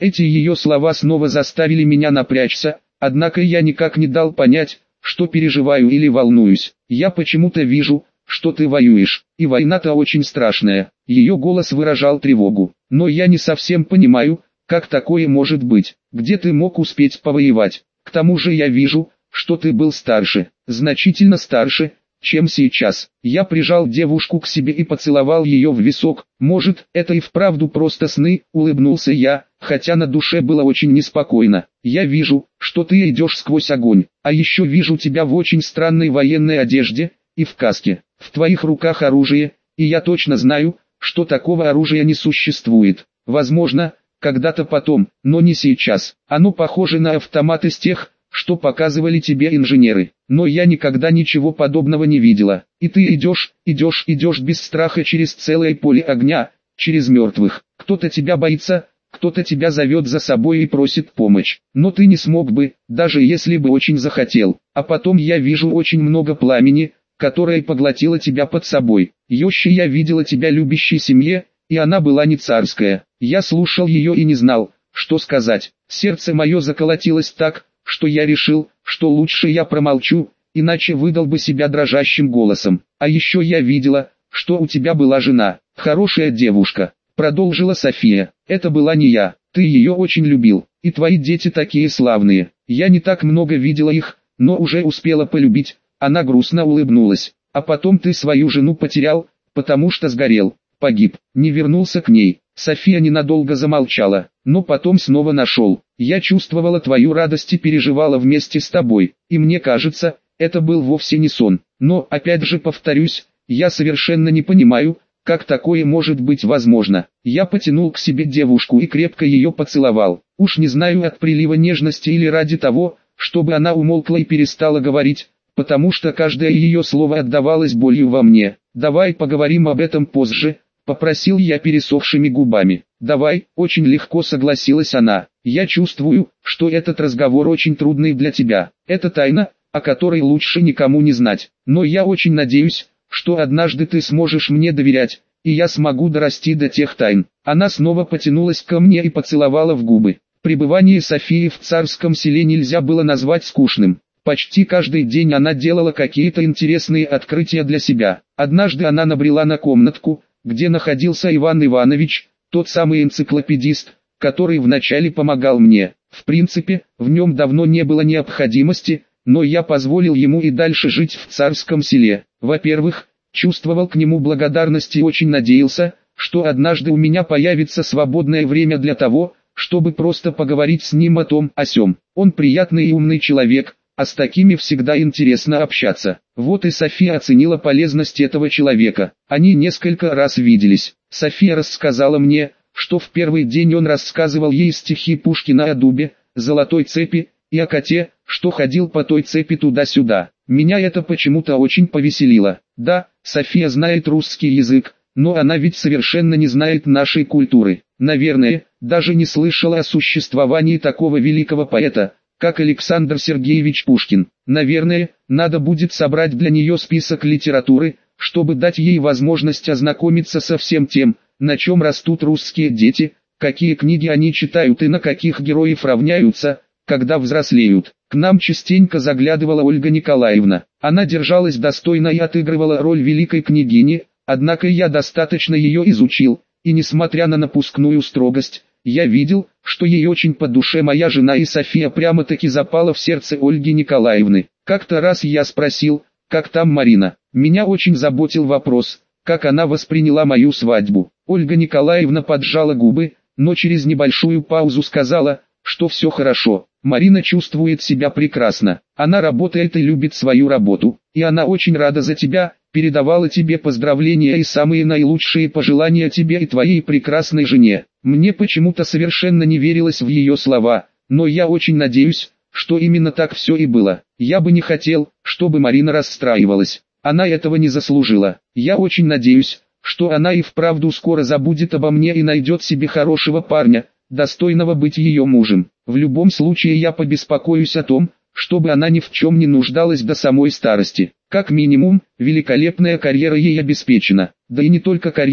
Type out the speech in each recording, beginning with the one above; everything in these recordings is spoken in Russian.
Эти ее слова снова заставили меня напрячься, однако я никак не дал понять, что переживаю или волнуюсь. Я почему-то вижу, что ты воюешь, и война-то очень страшная. Ее голос выражал тревогу. Но я не совсем понимаю, как такое может быть. Где ты мог успеть повоевать? К тому же я вижу, что ты был старше, значительно старше, чем сейчас. Я прижал девушку к себе и поцеловал ее в висок. Может, это и вправду просто сны, улыбнулся я, хотя на душе было очень неспокойно. Я вижу, что ты идешь сквозь огонь, а еще вижу тебя в очень странной военной одежде и в каске. В твоих руках оружие, и я точно знаю, что такого оружия не существует. Возможно, когда-то потом, но не сейчас. Оно похоже на автомат из тех, что показывали тебе инженеры. Но я никогда ничего подобного не видела. И ты идешь без страха через целое поле огня, через мертвых. Кто-то тебя боится, кто-то тебя зовет за собой и просит помощь. Но ты не смог бы, даже если бы очень захотел. А потом я вижу очень много пламени, которое поглотило тебя под собой. Еще я видела тебя любящей семье, и она была не царская. Я слушал ее и не знал, что сказать. Сердце мое заколотилось так, что я решил, что лучше я промолчу, иначе выдал бы себя дрожащим голосом. А еще я видела, что у тебя была жена, хорошая девушка, продолжила София. Это была не я, ты ее очень любил, и твои дети такие славные. Я не так много видела их, но уже успела полюбить. Она грустно улыбнулась. А потом ты свою жену потерял, потому что сгорел, погиб, не вернулся к ней. София ненадолго замолчала, но потом снова нашел. Я чувствовала твою радость и переживала вместе с тобой, и мне кажется, это был вовсе не сон. Но, опять же повторюсь, я совершенно не понимаю, как такое может быть возможно. Я потянул к себе девушку и крепко ее поцеловал. Уж не знаю, от прилива нежности или ради того, чтобы она умолкла и перестала говорить, потому что каждое ее слово отдавалось болью во мне. «Давай поговорим об этом позже», — попросил я пересохшими губами. «Давай», — очень легко согласилась она. «Я чувствую, что этот разговор очень трудный для тебя. Это тайна, о которой лучше никому не знать. Но я очень надеюсь, что однажды ты сможешь мне доверять, и я смогу дорасти до тех тайн». Она снова потянулась ко мне и поцеловала в губы. Пребывание Софии в царском селе нельзя было назвать скучным. Почти каждый день она делала какие-то интересные открытия для себя. Однажды она набрела на комнатку, где находился Иван Иванович, тот самый энциклопедист, который вначале помогал мне. В принципе, в нем давно не было необходимости, но я позволил ему и дальше жить в царском селе. Во-первых, чувствовал к нему благодарность и очень надеялся, что однажды у меня появится свободное время для того, чтобы просто поговорить с ним о том о сём. Он приятный и умный человек, а с такими всегда интересно общаться. Вот и София оценила полезность этого человека. Они несколько раз виделись. София рассказала мне, что в первый день он рассказывал ей стихи Пушкина о дубе, золотой цепи, и о коте, что ходил по той цепи туда-сюда. Меня это почему-то очень повеселило. Да, София знает русский язык, но она ведь совершенно не знает нашей культуры. Наверное, даже не слышала о существовании такого великого поэта, как Александр Сергеевич Пушкин. Наверное, надо будет собрать для нее список литературы, чтобы дать ей возможность ознакомиться со всем тем, на чем растут русские дети, какие книги они читают и на каких героев равняются, когда взрослеют. К нам частенько заглядывала Ольга Николаевна. Она держалась достойно и отыгрывала роль великой княгини, однако я достаточно ее изучил, и несмотря на напускную строгость, я видел, что ей очень по душе моя жена, и София прямо-таки запала в сердце Ольги Николаевны. Как-то раз я спросил, как там Марина. Меня очень заботил вопрос, как она восприняла мою свадьбу. Ольга Николаевна поджала губы, но через небольшую паузу сказала, что все хорошо. Марина чувствует себя прекрасно. Она работает и любит свою работу, и она очень рада за тебя, передавала тебе поздравления и самые наилучшие пожелания тебе и твоей прекрасной жене. Мне почему-то совершенно не верилось в ее слова, но я очень надеюсь, что именно так все и было. Я бы не хотел, чтобы Марина расстраивалась. Она этого не заслужила. Я очень надеюсь, что она и вправду скоро забудет обо мне и найдет себе хорошего парня, достойного быть ее мужем. В любом случае я побеспокоюсь о том, чтобы она ни в чем не нуждалась до самой старости. Как минимум, великолепная карьера ей обеспечена. Да и не только карьера,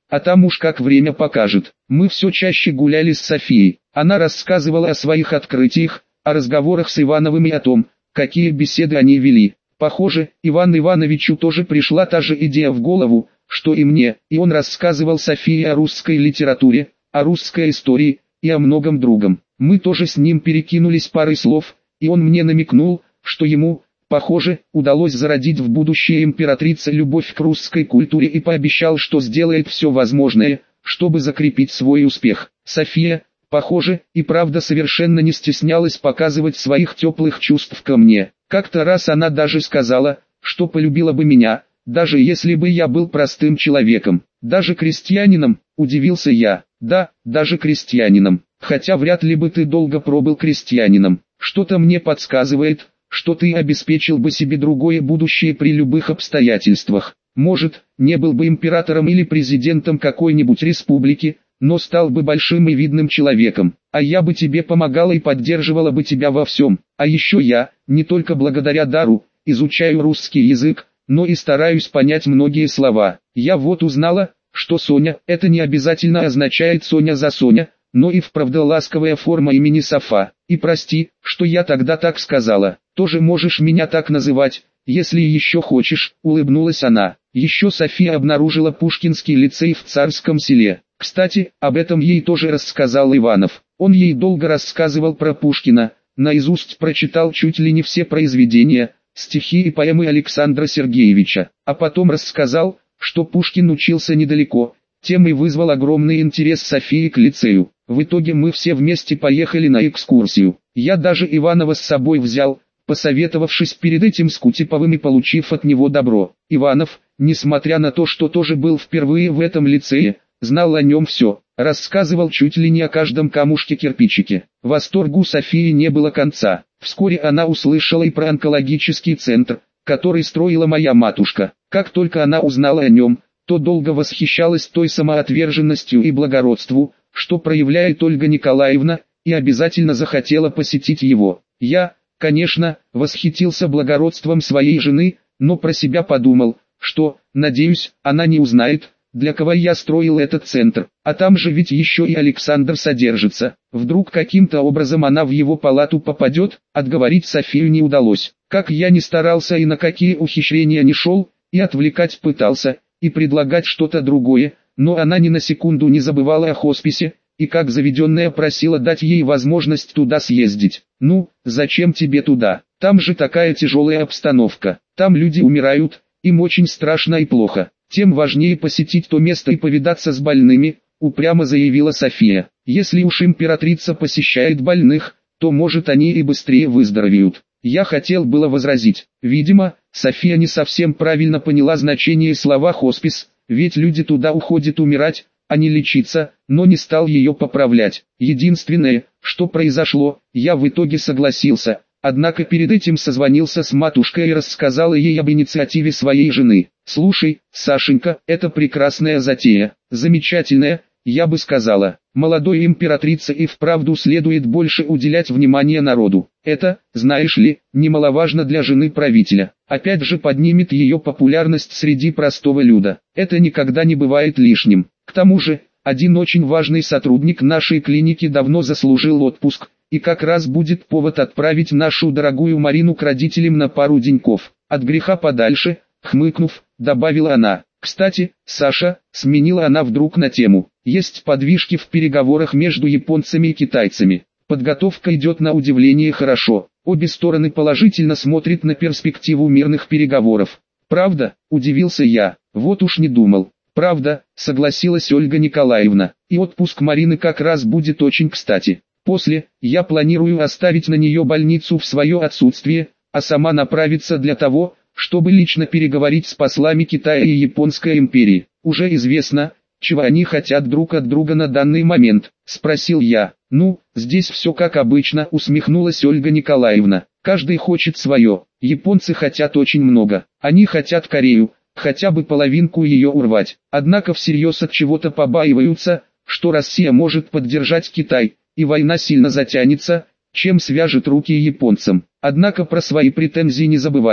а там уж как время покажет. Мы все чаще гуляли с Софией. Она рассказывала о своих открытиях, о разговорах с Ивановым и о том, какие беседы они вели. Похоже, Ивану Ивановичу тоже пришла та же идея в голову, что и мне, и он рассказывал Софии о русской литературе, о русской истории и о многом другом. Мы тоже с ним перекинулись парой слов, и он мне намекнул, что ему, похоже, удалось зародить в будущее императрице любовь к русской культуре и пообещал, что сделает все возможное, чтобы закрепить свой успех. София, похоже, и правда совершенно не стеснялась показывать своих теплых чувств ко мне. Как-то раз она даже сказала, что полюбила бы меня, даже если бы я был простым человеком. Даже крестьянином, удивился я. Да, даже крестьянином. Хотя вряд ли бы ты долго пробыл крестьянином. Что-то мне подсказывает, что ты обеспечил бы себе другое будущее при любых обстоятельствах. Может, не был бы императором или президентом какой-нибудь республики, но стал бы большим и видным человеком, а я бы тебе помогала и поддерживала бы тебя во всем. А еще я, не только благодаря дару, изучаю русский язык, но и стараюсь понять многие слова. Я вот узнала, что Соня, это не обязательно означает Соня за Соня, но и вправду ласковая форма имени Софа. И прости, что я тогда так сказала, тоже можешь меня так называть, если еще хочешь, улыбнулась она. Еще София обнаружила Пушкинский лицей в Царском Селе. Кстати, об этом ей тоже рассказал Иванов. Он ей долго рассказывал про Пушкина, наизусть прочитал чуть ли не все произведения, стихи и поэмы Александра Сергеевича, а потом рассказал, что Пушкин учился недалеко, тем и вызвал огромный интерес Софии к лицею. В итоге мы все вместе поехали на экскурсию. Я даже Иванова с собой взял, посоветовавшись перед этим с Кутеповым и получив от него добро. Иванов, несмотря на то, что тоже был впервые в этом лицее, знал о нем все, рассказывал чуть ли не о каждом камушке-кирпичике. Восторгу Софии не было конца. Вскоре она услышала и про онкологический центр, который строила моя матушка. Как только она узнала о нем, то долго восхищалась той самоотверженностью и благородству, что проявляет Ольга Николаевна, и обязательно захотела посетить его. Я, конечно, восхитился благородством своей жены, но про себя подумал, что, надеюсь, она не узнает, для кого я строил этот центр, а там же ведь еще и Александр содержится. Вдруг каким-то образом она в его палату попадет, отговорить Софию не удалось. Как я ни старался и на какие ухищрения не шел, и отвлекать пытался, и предлагать что-то другое, но она ни на секунду не забывала о хосписе, и как заведенная просила дать ей возможность туда съездить. Ну, зачем тебе туда? Там же такая тяжелая обстановка, там люди умирают, им очень страшно и плохо. Тем важнее посетить то место и повидаться с больными, упрямо заявила София. Если уж императрица посещает больных, то может они и быстрее выздоровеют. Я хотел было возразить. Видимо, София не совсем правильно поняла значение слова «хоспис», ведь люди туда уходят умирать, а не лечиться, но не стал ее поправлять. Единственное, что произошло, я в итоге согласился. Однако перед этим созвонился с матушкой и рассказал ей об инициативе своей жены. «Слушай, Сашенька, это прекрасная затея, замечательная, я бы сказала. Молодой императрице и вправду следует больше уделять внимание народу. Это, знаешь ли, немаловажно для жены правителя. Опять же поднимет ее популярность среди простого люда. Это никогда не бывает лишним. К тому же, один очень важный сотрудник нашей клиники давно заслужил отпуск, и как раз будет повод отправить нашу дорогую Марину к родителям на пару деньков. От греха подальше, хмыкнув, добавила она. Кстати, Саша, сменила она вдруг на тему. Есть подвижки в переговорах между японцами и китайцами. Подготовка идет на удивление хорошо. Обе стороны положительно смотрят на перспективу мирных переговоров. Правда, удивился я. Вот уж не думал. Правда, согласилась Ольга Николаевна. И отпуск Марины как раз будет очень кстати. После, я планирую оставить на нее больницу в свое отсутствие, а сама направиться для того, чтобы лично переговорить с послами Китая и Японской империи. Уже известно, чего они хотят друг от друга на данный момент, спросил я. Ну, здесь все как обычно, усмехнулась Ольга Николаевна. Каждый хочет свое. Японцы хотят очень много. Они хотят Корею, хотя бы половинку ее урвать. Однако всерьез от чего-то побаиваются, что Россия может поддержать Китай, и война сильно затянется, чем свяжет руки японцам. Однако про свои претензии не забывают.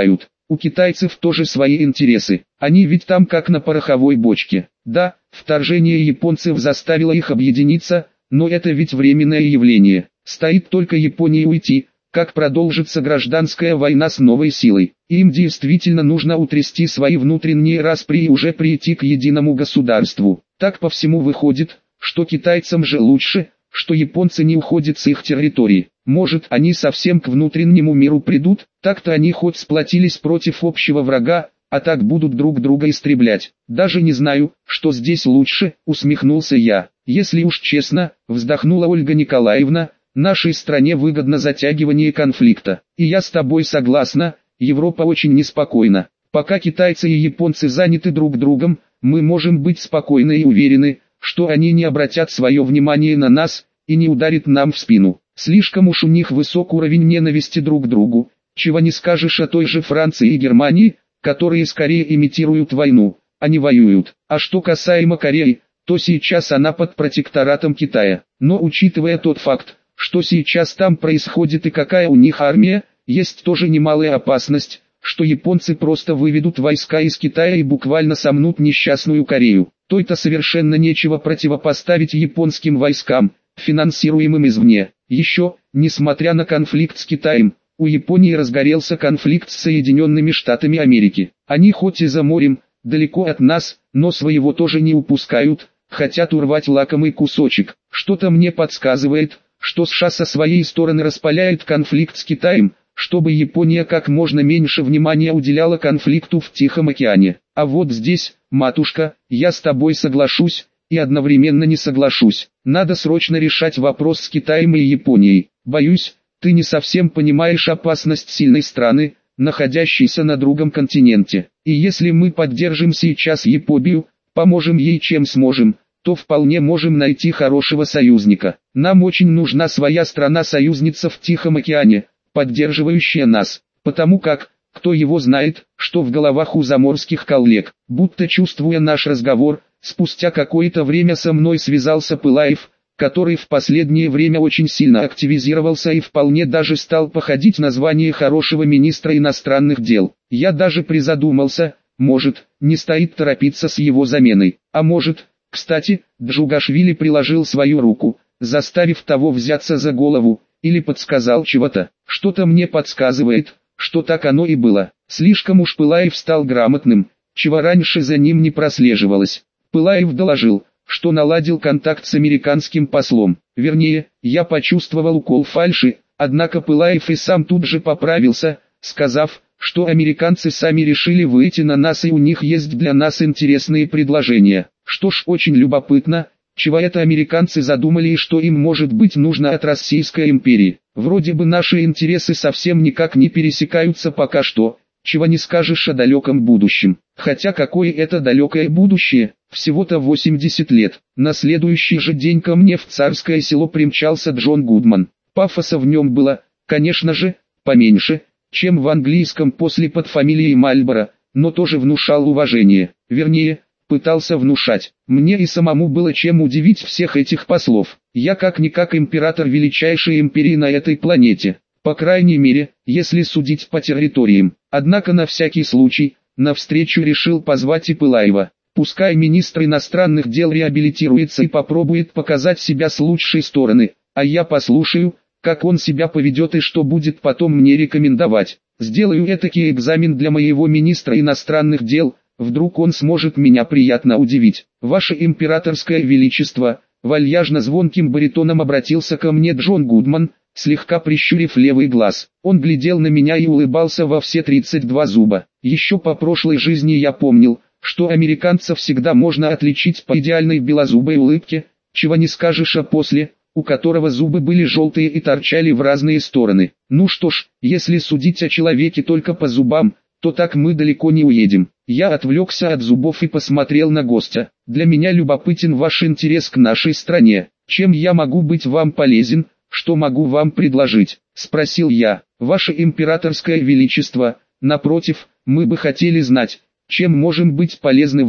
У китайцев тоже свои интересы, они ведь там как на пороховой бочке. Да, вторжение японцев заставило их объединиться, но это ведь временное явление. Стоит только Японии уйти, как продолжится гражданская война с новой силой. Им действительно нужно утрясти свои внутренние распри и уже прийти к единому государству. Так по всему выходит, что китайцам же лучше, что японцы не уходят с их территории. Может, они совсем к внутреннему миру придут, так-то они хоть сплотились против общего врага, а так будут друг друга истреблять. Даже не знаю, что здесь лучше, усмехнулся я. Если уж честно, вздохнула Ольга Николаевна, нашей стране выгодно затягивание конфликта. И я с тобой согласна, Европа очень неспокойна. Пока китайцы и японцы заняты друг другом, мы можем быть спокойны и уверены, что они не обратят свое внимание на нас, и не ударят нам в спину. Слишком уж у них высок уровень ненависти друг к другу, чего не скажешь о той же Франции и Германии, которые скорее имитируют войну, а не воюют. А что касаемо Кореи, то сейчас она под протекторатом Китая. Но учитывая тот факт, что сейчас там происходит и какая у них армия, есть тоже немалая опасность, что японцы просто выведут войска из Китая и буквально сомнут несчастную Корею. То-то совершенно нечего противопоставить японским войскам, финансируемым извне. Еще, несмотря на конфликт с Китаем, у Японии разгорелся конфликт с Соединенными Штатами Америки. Они хоть и за морем, далеко от нас, но своего тоже не упускают, хотят урвать лакомый кусочек. Что-то мне подсказывает, что США со своей стороны распаляет конфликт с Китаем, чтобы Япония как можно меньше внимания уделяла конфликту в Тихом океане. А вот здесь, матушка, я с тобой соглашусь, и одновременно не соглашусь. Надо срочно решать вопрос с Китаем и Японией. Боюсь, ты не совсем понимаешь опасность сильной страны, находящейся на другом континенте. И если мы поддержим сейчас Японию, поможем ей чем сможем, то вполне можем найти хорошего союзника. Нам очень нужна своя страна-союзница в Тихом океане, поддерживающая нас, потому как, кто его знает, что в головах у заморских коллег. Будто чувствуя наш разговор, спустя какое-то время со мной связался Пылаев, который в последнее время очень сильно активизировался и вполне даже стал походить на звание хорошего министра иностранных дел. Я даже призадумался, может, не стоит торопиться с его заменой, а может, кстати, Джугашвили приложил свою руку, заставив того взяться за голову, или подсказал чего-то. Что-то мне подсказывает, что так оно и было. Слишком уж Пылаев стал грамотным, чего раньше за ним не прослеживалось. Пылаев доложил, что наладил контакт с американским послом. Вернее, я почувствовал укол фальши, однако Пылаев и сам тут же поправился, сказав, что американцы сами решили выйти на нас и у них есть для нас интересные предложения. Что ж, очень любопытно, чего это американцы задумали и что им может быть нужно от Российской империи. Вроде бы наши интересы совсем никак не пересекаются пока что, чего не скажешь о далеком будущем. Хотя какое это далекое будущее, всего-то 80 лет. На следующий же день ко мне в Царское Село примчался Джон Гудман. Пафоса в нем было, конечно же, поменьше, чем в английском после под фамилией Мальборо, но тоже внушал уважение. Вернее, пытался внушать. Мне и самому было чем удивить всех этих послов. Я как-никак император величайшей империи на этой планете. По крайней мере, если судить по территориям. Однако на всякий случай, на встречу решил позвать и Пылаева. Пускай министр иностранных дел реабилитируется и попробует показать себя с лучшей стороны, а я послушаю, как он себя поведет и что будет потом мне рекомендовать. Сделаю этакий экзамен для моего министра иностранных дел, вдруг он сможет меня приятно удивить. Ваше императорское величество, вальяжно звонким баритоном обратился ко мне Джон Гудман, слегка прищурив левый глаз. Он глядел на меня и улыбался во все 32 зуба. Еще по прошлой жизни я помнил, что американцев всегда можно отличить по идеальной белозубой улыбке, чего не скажешь о после, у которого зубы были желтые и торчали в разные стороны. Ну что ж, если судить о человеке только по зубам, то так мы далеко не уедем. Я отвлекся от зубов и посмотрел на гостя. Для меня любопытен ваш интерес к нашей стране. Чем я могу быть вам полезен, что могу вам предложить? Спросил я. Ваше императорское величество, напротив, мы бы хотели знать, чем можем быть полезны вам.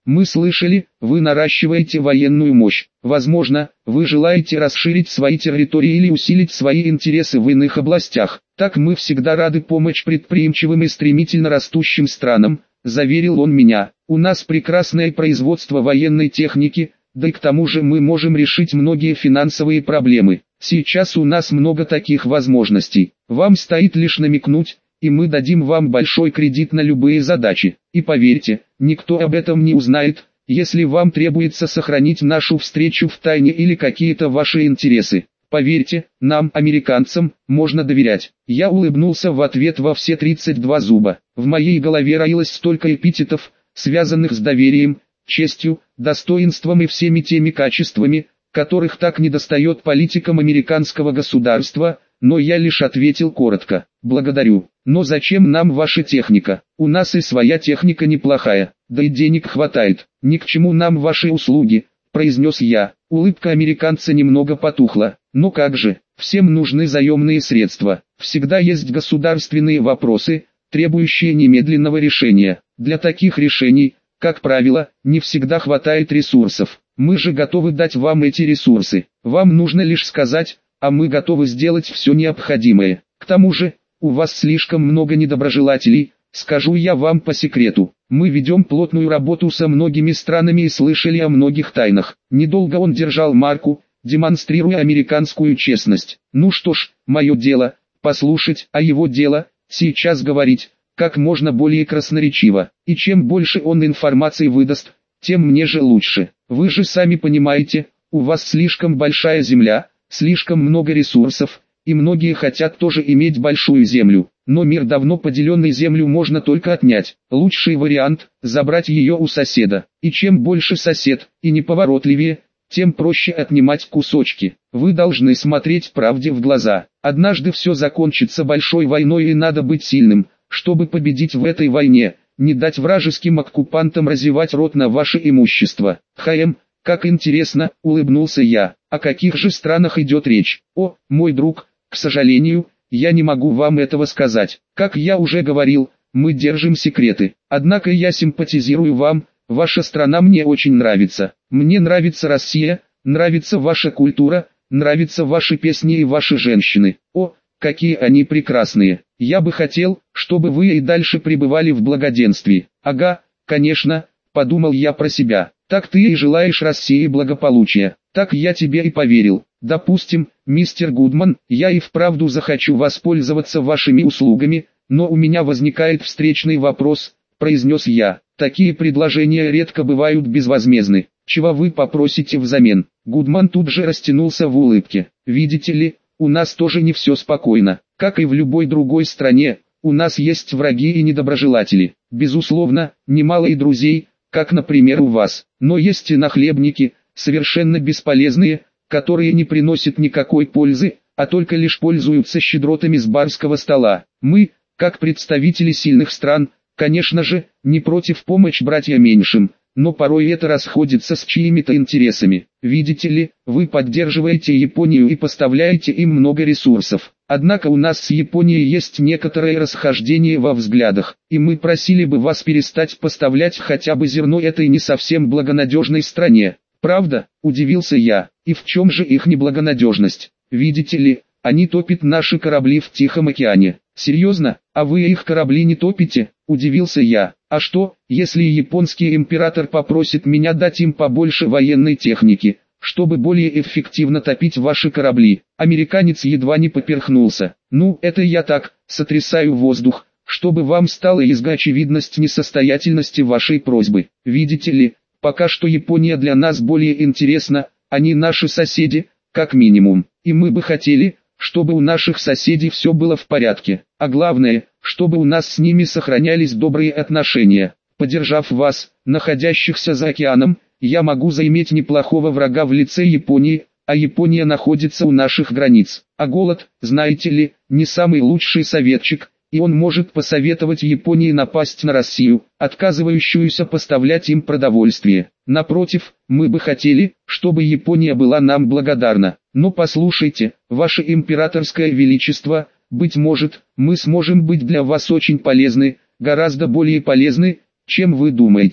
Мы слышали, вы наращиваете военную мощь. Возможно, вы желаете расширить свои территории или усилить свои интересы в иных областях. Так мы всегда рады помочь предприимчивым и стремительно растущим странам, заверил он меня. У нас прекрасное производство военной техники, да и к тому же мы можем решить многие финансовые проблемы. Сейчас у нас много таких возможностей. Вам стоит лишь намекнуть, и мы дадим вам большой кредит на любые задачи. И поверьте, никто об этом не узнает, если вам требуется сохранить нашу встречу в тайне или какие-то ваши интересы. Поверьте, нам, американцам, можно доверять. Я улыбнулся в ответ во все 32 зуба. В моей голове роилось столько эпитетов, связанных с доверием, честью, достоинством и всеми теми качествами, которых так недостает политикам американского государства, но я лишь ответил коротко: благодарю. Но зачем нам ваша техника? У нас и своя техника неплохая, да и денег хватает. Ни к чему нам ваши услуги, произнес я. Улыбка американца немного потухла. Но как же, всем нужны заемные средства. Всегда есть государственные вопросы, требующие немедленного решения. Для таких решений, как правило, не всегда хватает ресурсов. Мы же готовы дать вам эти ресурсы. Вам нужно лишь сказать, а мы готовы сделать все необходимое. К тому же, у вас слишком много недоброжелателей, скажу я вам по секрету. Мы ведем плотную работу со многими странами и слышали о многих тайнах. Недолго он держал марку, демонстрируя американскую честность. Ну что ж, мое дело, послушать, а его дело, сейчас говорить, как можно более красноречиво. И чем больше он информации выдаст, тем мне же лучше. Вы же сами понимаете, у вас слишком большая земля, слишком много ресурсов, и многие хотят тоже иметь большую землю. Но мир давно поделенный, землю можно только отнять. Лучший вариант – забрать ее у соседа. И чем больше сосед, и неповоротливее, тем проще отнимать кусочки. Вы должны смотреть правде в глаза. Однажды все закончится большой войной, и надо быть сильным, чтобы победить в этой войне, не дать вражеским оккупантам разевать рот на ваше имущество. Как интересно, улыбнулся я. О каких же странах идет речь? О, мой друг, к сожалению, я не могу вам этого сказать. Как я уже говорил, мы держим секреты. Однако я симпатизирую вам, ваша страна мне очень нравится. Мне нравится Россия, нравится ваша культура, нравятся ваши песни и ваши женщины. О, какие они прекрасные. Я бы хотел, чтобы вы и дальше пребывали в благоденствии. Ага, конечно, подумал я про себя. Так ты и желаешь России благополучия. Так я тебе и поверил. Допустим, мистер Гудман, я и вправду захочу воспользоваться вашими услугами, но у меня возникает встречный вопрос, произнес я. Такие предложения редко бывают безвозмездны. Чего вы попросите взамен? Гудман тут же растянулся в улыбке. Видите ли, у нас тоже не все спокойно. Как и в любой другой стране, у нас есть враги и недоброжелатели. Безусловно, немало и друзей, как, например, у вас. Но есть и нахлебники, совершенно бесполезные, которые не приносят никакой пользы, а только лишь пользуются щедротами с барского стола. Мы, как представители сильных стран, конечно же, не против помочь братьям меньшим, но порой это расходится с чьими-то интересами. Видите ли, вы поддерживаете Японию и поставляете им много ресурсов. Однако у нас с Японией есть некоторое расхождение во взглядах, и мы просили бы вас перестать поставлять хотя бы зерно этой не совсем благонадежной стране. Правда, удивился я, и в чем же их неблагонадежность? Видите ли, они топят наши корабли в Тихом океане. Серьезно, а вы их корабли не топите? Удивился я. А что, если японский император попросит меня дать им побольше военной техники, чтобы более эффективно топить ваши корабли? Американец едва не поперхнулся. Ну, это я так, сотрясаю воздух, чтобы вам стала ясна очевидность несостоятельности вашей просьбы. Видите ли, пока что Япония для нас более интересна, они наши соседи, как минимум, и мы бы хотели, чтобы у наших соседей все было в порядке, а главное, чтобы у нас с ними сохранялись добрые отношения. Поддержав вас, находящихся за океаном, я могу заиметь неплохого врага в лице Японии, а Япония находится у наших границ. А голод, знаете ли, не самый лучший советчик, и он может посоветовать Японии напасть на Россию, отказывающуюся поставлять им продовольствие. Напротив, мы бы хотели, чтобы Япония была нам благодарна. Но послушайте, ваше императорское величество, быть может, мы сможем быть для вас очень полезны, гораздо более полезны, чем вы думаете.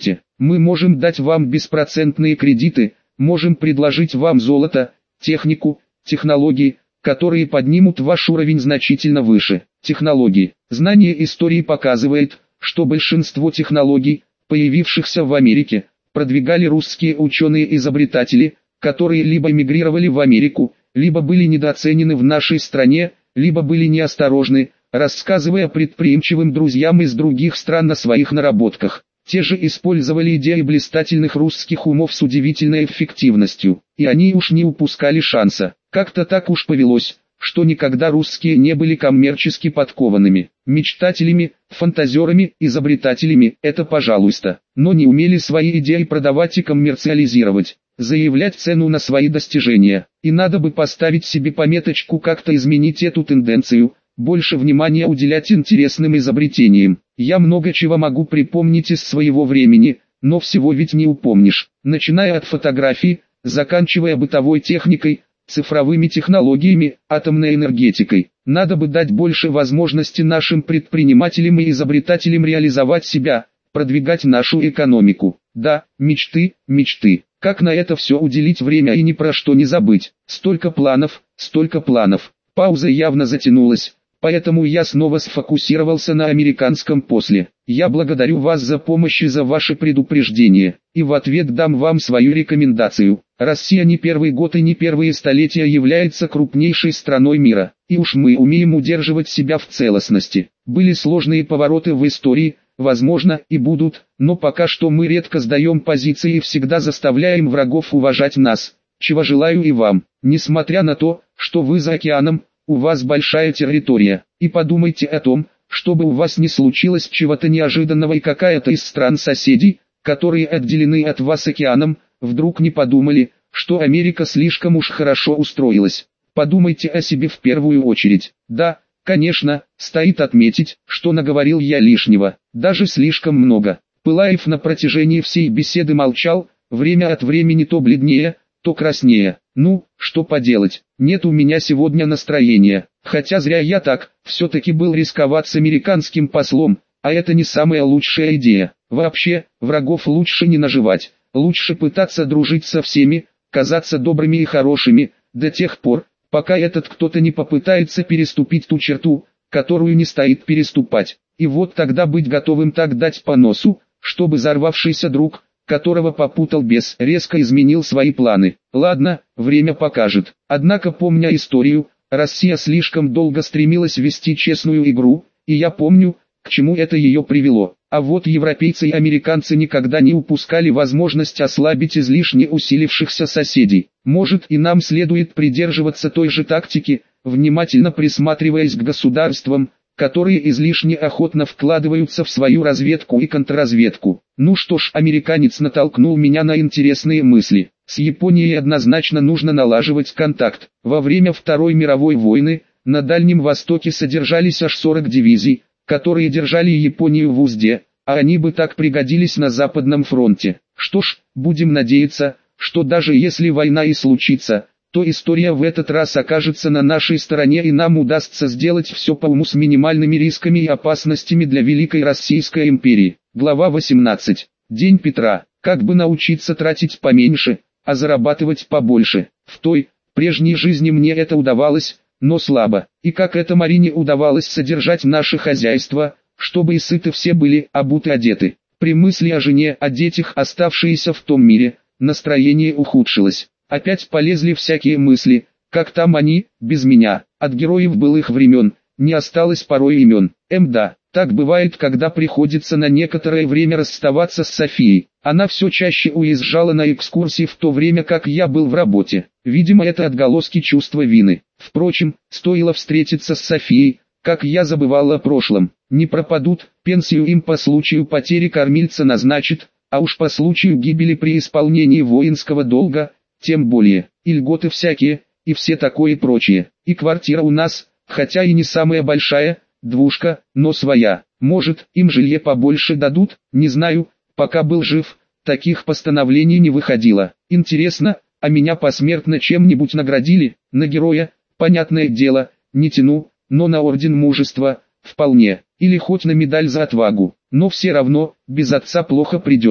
Мы можем дать вам беспроцентные кредиты, можем предложить вам золото, технику, технологии, которые поднимут ваш уровень значительно выше. Технологии. Знание истории показывает, что большинство технологий, появившихся в Америке, продвигали русские ученые-изобретатели, которые либо эмигрировали в Америку, либо были недооценены в нашей стране, либо были неосторожны, рассказывая предприимчивым друзьям из других стран о своих наработках. Те же использовали идеи блистательных русских умов с удивительной эффективностью, и они уж не упускали шанса. Как-то так уж повелось, что никогда русские не были коммерчески подкованными. Мечтателями, фантазерами, изобретателями – это пожалуйста, но не умели свои идеи продавать и коммерциализировать, заявлять цену на свои достижения. И надо бы поставить себе пометочку как-то изменить эту тенденцию, больше внимания уделять интересным изобретениям. Я много чего могу припомнить из своего времени, но всего ведь не упомнишь. Начиная от фотографий, заканчивая бытовой техникой, цифровыми технологиями, атомной энергетикой. Надо бы дать больше возможностей нашим предпринимателям и изобретателям реализовать себя, продвигать нашу экономику. Да, мечты, мечты. Как на это все уделить время и ни про что не забыть? Столько планов, столько планов. Пауза явно затянулась. Поэтому я снова сфокусировался на американском после. Я благодарю вас за помощь и за ваши предупреждения, и в ответ дам вам свою рекомендацию. Россия не первый год и не первые столетия является крупнейшей страной мира, и уж мы умеем удерживать себя в целостности. Были сложные повороты в истории, возможно, и будут, но пока что мы редко сдаем позиции и всегда заставляем врагов уважать нас, чего желаю и вам. Несмотря на то, что вы за океаном, у вас большая территория, и подумайте о том, чтобы у вас не случилось чего-то неожиданного и какая-то из стран-соседей, которые отделены от вас океаном, вдруг не подумали, что Америка слишком уж хорошо устроилась. Подумайте о себе в первую очередь. Да, конечно, стоит отметить, что наговорил я лишнего, даже слишком много. Пылаев на протяжении всей беседы молчал, время от времени то бледнее, то краснее. Ну, что поделать, нет у меня сегодня настроения, хотя зря я так, все-таки был рисковать с американским послом, а это не самая лучшая идея. Вообще, врагов лучше не наживать, лучше пытаться дружить со всеми, казаться добрыми и хорошими, до тех пор, пока этот кто-то не попытается переступить ту черту, которую не стоит переступать. И вот тогда быть готовым так дать по носу, чтобы взорвавшийся друг, которого попутал бес, резко изменил свои планы. Ладно, время покажет. Однако, помня историю, Россия слишком долго стремилась вести честную игру, и я помню, к чему это ее привело. А вот европейцы и американцы никогда не упускали возможность ослабить излишне усилившихся соседей. Может, и нам следует придерживаться той же тактики, внимательно присматриваясь к государствам, которые излишне охотно вкладываются в свою разведку и контрразведку. Ну что ж, американец натолкнул меня на интересные мысли. С Японией однозначно нужно налаживать контакт. Во время Второй мировой войны на Дальнем Востоке содержались аж 40 дивизий, которые держали Японию в узде, а они бы так пригодились на Западном фронте. Что ж, будем надеяться, что даже если война и случится, то история в этот раз окажется на нашей стороне и нам удастся сделать все по уму с минимальными рисками и опасностями для Великой Российской империи. Глава 18. День Петра. Как бы научиться тратить поменьше, а зарабатывать побольше. В той, прежней жизни мне это удавалось, но слабо. И как это Марине удавалось содержать наше хозяйство, чтобы и сыты все были, обуты одеты. При мысли о жене, о детях, оставшиеся в том мире, настроение ухудшилось. Опять полезли всякие мысли, как там они, без меня. От героев былых времен, не осталось порой имен. Да, так бывает, когда приходится на некоторое время расставаться с Софией. Она все чаще уезжала на экскурсии в то время, как я был в работе. Видимо, это отголоски чувства вины. Впрочем, стоило встретиться с Софией, как я забывал о прошлом. Не пропадут, пенсию им по случаю потери кормильца назначат, а уж по случаю гибели при исполнении воинского долга, тем более, и льготы всякие, и все такое прочее. И квартира у нас, хотя и не самая большая, двушка, но своя. Может, им жилье побольше дадут, не знаю, пока был жив, таких постановлений не выходило. Интересно, а меня посмертно чем-нибудь наградили? На героя, понятное дело, не тяну, но на орден мужества, вполне. Или хоть на медаль за отвагу. Но все равно, без отца плохо придется.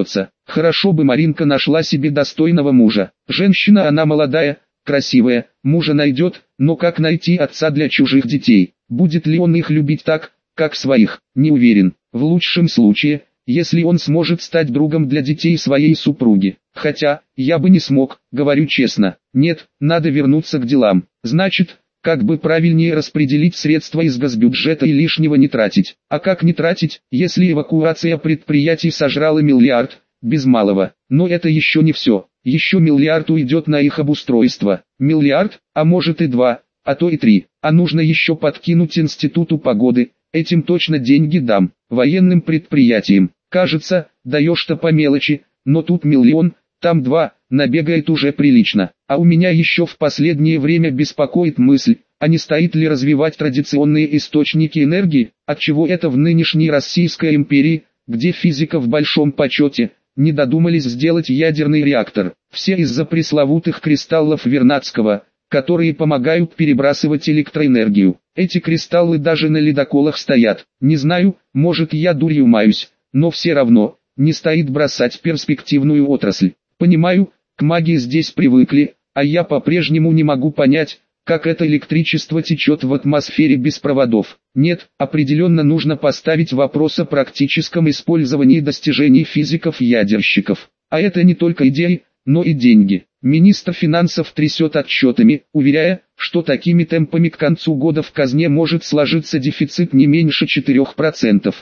Хорошо бы Маринка нашла себе достойного мужа. Женщина она молодая, красивая, мужа найдет, но как найти отца для чужих детей? Будет ли он их любить так, как своих? Не уверен. В лучшем случае, если он сможет стать другом для детей своей супруги. Хотя, я бы не смог, говорю честно. Нет, надо вернуться к делам. Значит, как бы правильнее распределить средства из госбюджета и лишнего не тратить. А как не тратить, если эвакуация предприятий сожрала миллиард, без малого? Но это еще не все. Еще миллиард уйдет на их обустройство. Миллиард, а может и 2, а то и 3. А нужно еще подкинуть институту погоды. Этим точно деньги дам. Военным предприятиям. Кажется, даешь-то по мелочи, но тут миллион, там 2, набегает уже прилично. А у меня еще в последнее время беспокоит мысль, а не стоит ли развивать традиционные источники энергии, отчего это в нынешней Российской империи, где физика в большом почете, не додумались сделать ядерный реактор. Все из-за пресловутых кристаллов Вернадского, которые помогают перебрасывать электроэнергию. Эти кристаллы даже на ледоколах стоят. Не знаю, может я дурью маюсь, но все равно, не стоит бросать перспективную отрасль. Понимаю, к магии здесь привыкли, а я по-прежнему не могу понять, как это электричество течет в атмосфере без проводов. Нет, определенно нужно поставить вопрос о практическом использовании достижений физиков-ядерщиков. А это не только идеи, но и деньги. Министр финансов трясет отчетами, уверяя, что такими темпами к концу года в казне может сложиться дефицит не меньше 4%.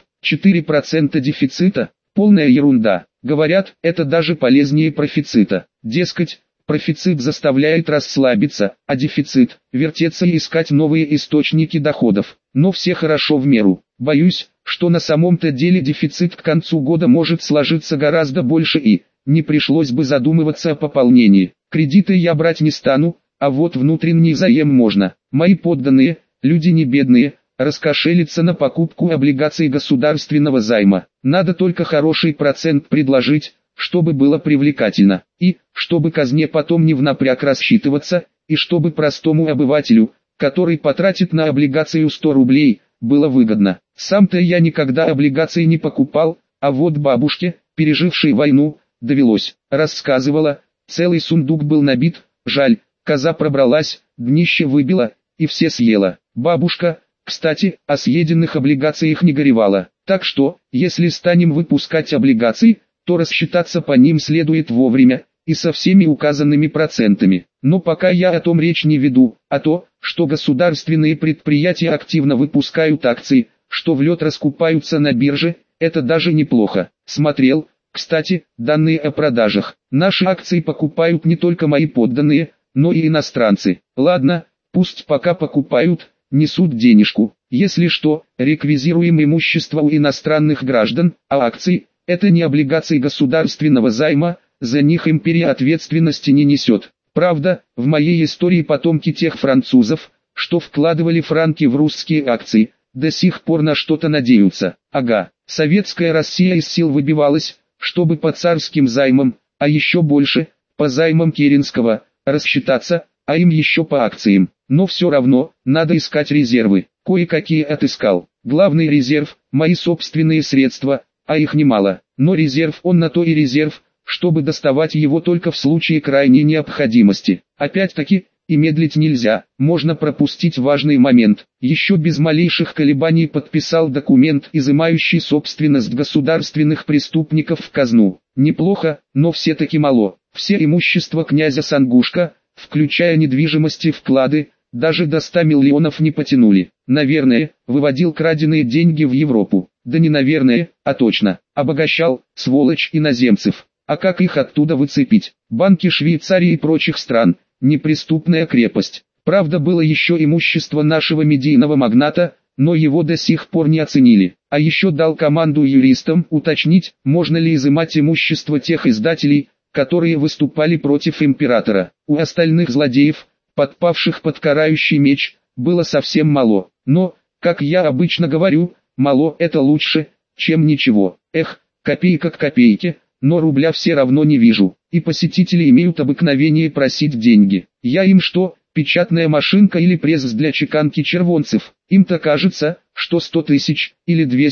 4% дефицита? Полная ерунда. Говорят, это даже полезнее профицита. Дескать, профицит заставляет расслабиться, а дефицит – вертеться и искать новые источники доходов. Но все хорошо в меру. Боюсь, что на самом-то деле дефицит к концу года может сложиться гораздо больше и не пришлось бы задумываться о пополнении. Кредиты я брать не стану, а вот внутренний заем можно. Мои подданные, люди не бедные, раскошелятся на покупку облигаций государственного займа. Надо только хороший процент предложить, чтобы было привлекательно, и, чтобы казне потом не в напряг рассчитываться, и чтобы простому обывателю, который потратит на облигацию 100 рублей, было выгодно. Сам-то я никогда облигаций не покупал, а вот бабушке, пережившей войну, довелось. Рассказывала, целый сундук был набит, жаль, коза пробралась, днище выбила, и все съела. Бабушка, кстати, о съеденных облигациях не горевала. Так что, если станем выпускать облигации, то рассчитаться по ним следует вовремя, и со всеми указанными процентами. Но пока я о том речь не веду, а то, что государственные предприятия активно выпускают акции, что в лед раскупаются на бирже, это даже неплохо. Смотрел, кстати, данные о продажах. Наши акции покупают не только мои подданные, но и иностранцы. Ладно, пусть пока покупают, несут денежку. Если что, реквизируем имущество у иностранных граждан, а акции – это не облигации государственного займа, за них империя ответственности не несет. Правда, в моей истории потомки тех французов, что вкладывали франки в русские акции, до сих пор на что-то надеются. Ага, советская Россия из сил выбивалась, чтобы по царским займам, а еще больше, по займам Керенского, рассчитаться, а им еще по акциям. Но все равно, надо искать резервы. Кое-какие отыскал. Главный резерв – мои собственные средства, а их немало. Но резерв он на то и резерв, чтобы доставать его только в случае крайней необходимости. Опять-таки, и медлить нельзя, можно пропустить важный момент. Еще без малейших колебаний подписал документ, изымающий собственность государственных преступников в казну. Неплохо, но все-таки мало. Все имущество князя Сангушка, включая недвижимость и вклады, даже до 100 миллионов не потянули. Наверное, выводил краденые деньги в Европу. Да не наверное, а точно. Обогащал, сволочь, иноземцев. А как их оттуда выцепить? Банки Швейцарии и прочих стран. Неприступная крепость. Правда, было еще имущество нашего медийного магната, но его до сих пор не оценили. А еще дал команду юристам уточнить, можно ли изымать имущество тех издателей, которые выступали против императора. У остальных злодеев, подпавших под карающий меч, было совсем мало. Но, как я обычно говорю, мало это лучше, чем ничего. Эх, копейка к копейке, но рубля все равно не вижу. И посетители имеют обыкновение просить деньги. Я им что, печатная машинка или пресс для чеканки червонцев? Им-то кажется, что 100 тысяч, или 200,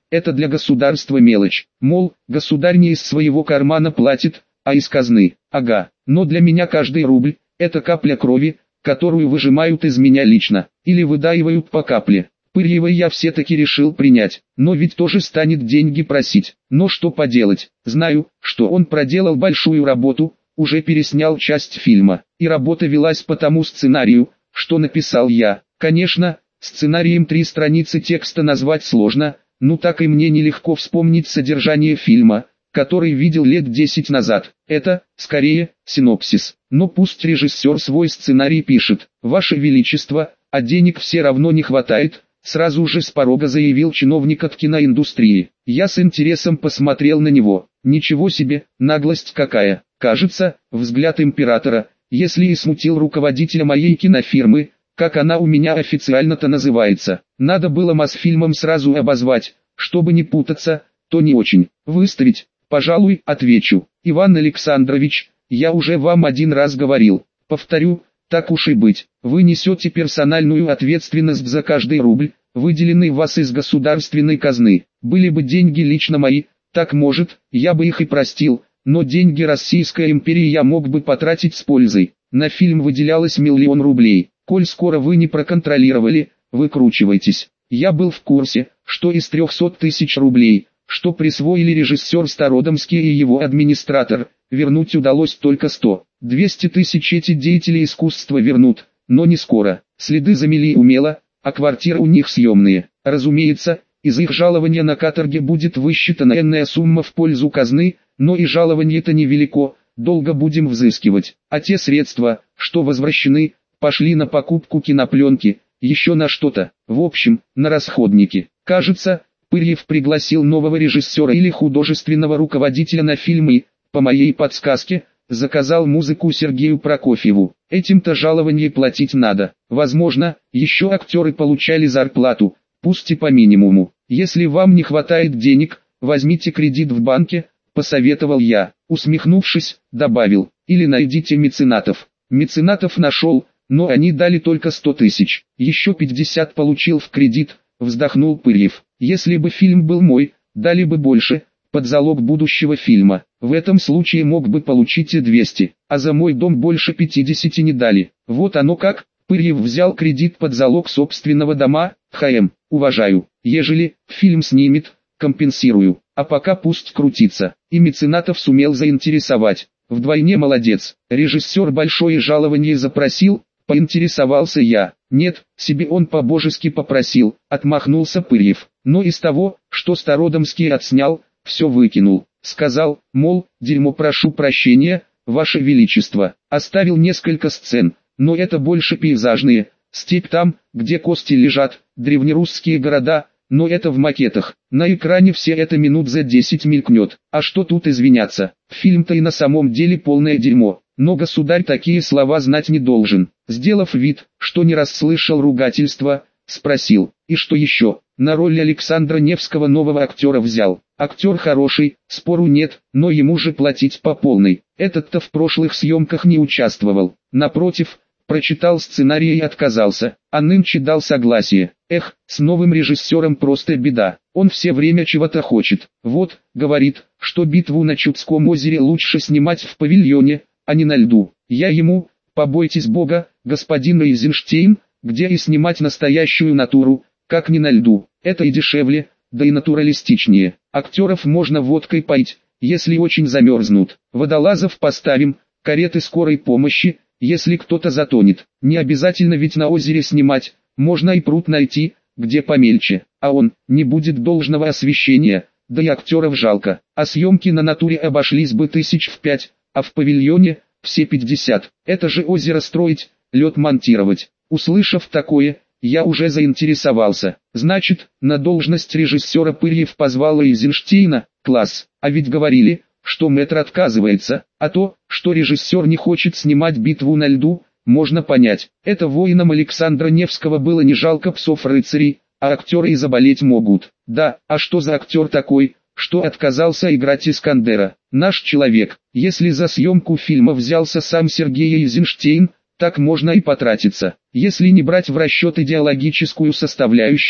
это для государства мелочь. Мол, государь не из своего кармана платит, а из казны. Ага, но для меня каждый рубль – это капля крови, которую выжимают из меня лично, или выдаивают по капле. Пырьева я все-таки решил принять, но ведь тоже станет деньги просить. Но что поделать, знаю, что он проделал большую работу, уже переснял часть фильма, и работа велась по тому сценарию, что написал я. Конечно, сценарием 3 страницы текста назвать сложно, ну так и мне нелегко вспомнить содержание фильма, который видел лет 10 назад. Это, скорее, синопсис. Но пусть режиссер свой сценарий пишет. Ваше Величество, а денег все равно не хватает, сразу же с порога заявил чиновник от киноиндустрии. Я с интересом посмотрел на него. Ничего себе, наглость какая. Кажется, взгляд императора, если и смутил руководителя моей кинофирмы, как она у меня официально-то называется. Надо было Мосфильмом сразу обозвать, чтобы не путаться, то не очень. Выставить, пожалуй, отвечу. Иван Александрович, я уже вам один раз говорил, повторю, так уж и быть. Вы несете персональную ответственность за каждый рубль, выделенный вас из государственной казны. Были бы деньги лично мои, так может, я бы их и простил, но деньги Российской империи я мог бы потратить с пользой. На фильм выделялось 1 000 000 рублей. Коль скоро вы не проконтролировали, выкручивайтесь. Я был в курсе, что из 300 000 рублей, что присвоили режиссер Стародомский и его администратор, вернуть удалось только 100. 200 000 эти деятели искусства вернут, но не скоро. Следы замели умело, а квартиры у них съемные. Разумеется, из их жалования на каторге будет высчитана энная сумма в пользу казны, но и жалование-то невелико, долго будем взыскивать. А те средства, что возвращены, пошли на покупку кинопленки, еще на что-то, в общем, на расходники. Кажется, Пырьев пригласил нового режиссера или художественного руководителя на фильм и, по моей подсказке, заказал музыку Сергею Прокофьеву. Этим-то жалование платить надо. Возможно, еще актеры получали зарплату, пусть и по минимуму. Если вам не хватает денег, возьмите кредит в банке, посоветовал я. Усмехнувшись, добавил, или найдите меценатов. Меценатов нашел, но они дали только 100 000. Еще 50 получил в кредит, вздохнул Пырьев. Если бы фильм был мой, дали бы больше, под залог будущего фильма. В этом случае мог бы получить и 200, а за мой дом больше 50 не дали. Вот оно как. Пырьев взял кредит под залог собственного дома. Уважаю. Ежели фильм снимет, компенсирую, а пока пусть крутится. И меценатов сумел заинтересовать. Вдвойне молодец. Режиссер большое жалование запросил, поинтересовался я. Нет, себе он по-божески попросил, отмахнулся Пырьев. Но из того, что Стародомский отснял, все выкинул. Сказал, мол, дерьмо, прошу прощения, Ваше Величество. Оставил несколько сцен, но это больше пейзажные. Степь там, где кости лежат, древнерусские города, но это в макетах. На экране все это минут за 10 мелькнет. А что тут извиняться? Фильм-то и на самом деле полное дерьмо. Но государь такие слова знать не должен. Сделав вид, что не расслышал ругательства, спросил, и что еще? На роль Александра Невского нового актера взял. Актер хороший, спору нет, но ему же платить по полной. Этот-то в прошлых съемках не участвовал. Напротив, прочитал сценарий и отказался, а нынче дал согласие. Эх, с новым режиссером просто беда. Он все время чего-то хочет. Вот, говорит, что битву на Чудском озере лучше снимать в павильоне, а не на льду. Я ему, побойтесь Бога, господин Эйзенштейн, где и снимать настоящую натуру, как не на льду. Это и дешевле, да и натуралистичнее. Актеров можно водкой поить, если очень замерзнут. Водолазов поставим, кареты скорой помощи, если кто-то затонет. Не обязательно ведь на озере снимать, можно и пруд найти, где помельче. А он, не будет должного освещения, да и актеров жалко. А съемки на натуре обошлись бы 5 000, а в павильоне, все 50. Это же озеро строить, лед монтировать. Услышав такое, я уже заинтересовался. Значит, на должность режиссера Пырьев позвал Эйзенштейна. Класс. А ведь говорили, что мэтр отказывается, а то, что режиссер не хочет снимать битву на льду, можно понять. Это воинам Александра Невского было не жалко псов-рыцарей, а актеры и заболеть могут. Да, а что за актер такой, что отказался играть Искандера? Наш человек. Если за съемку фильма взялся сам Сергей Эйзенштейн, так можно и потратиться. Если не брать в расчет идеологическую составляющую,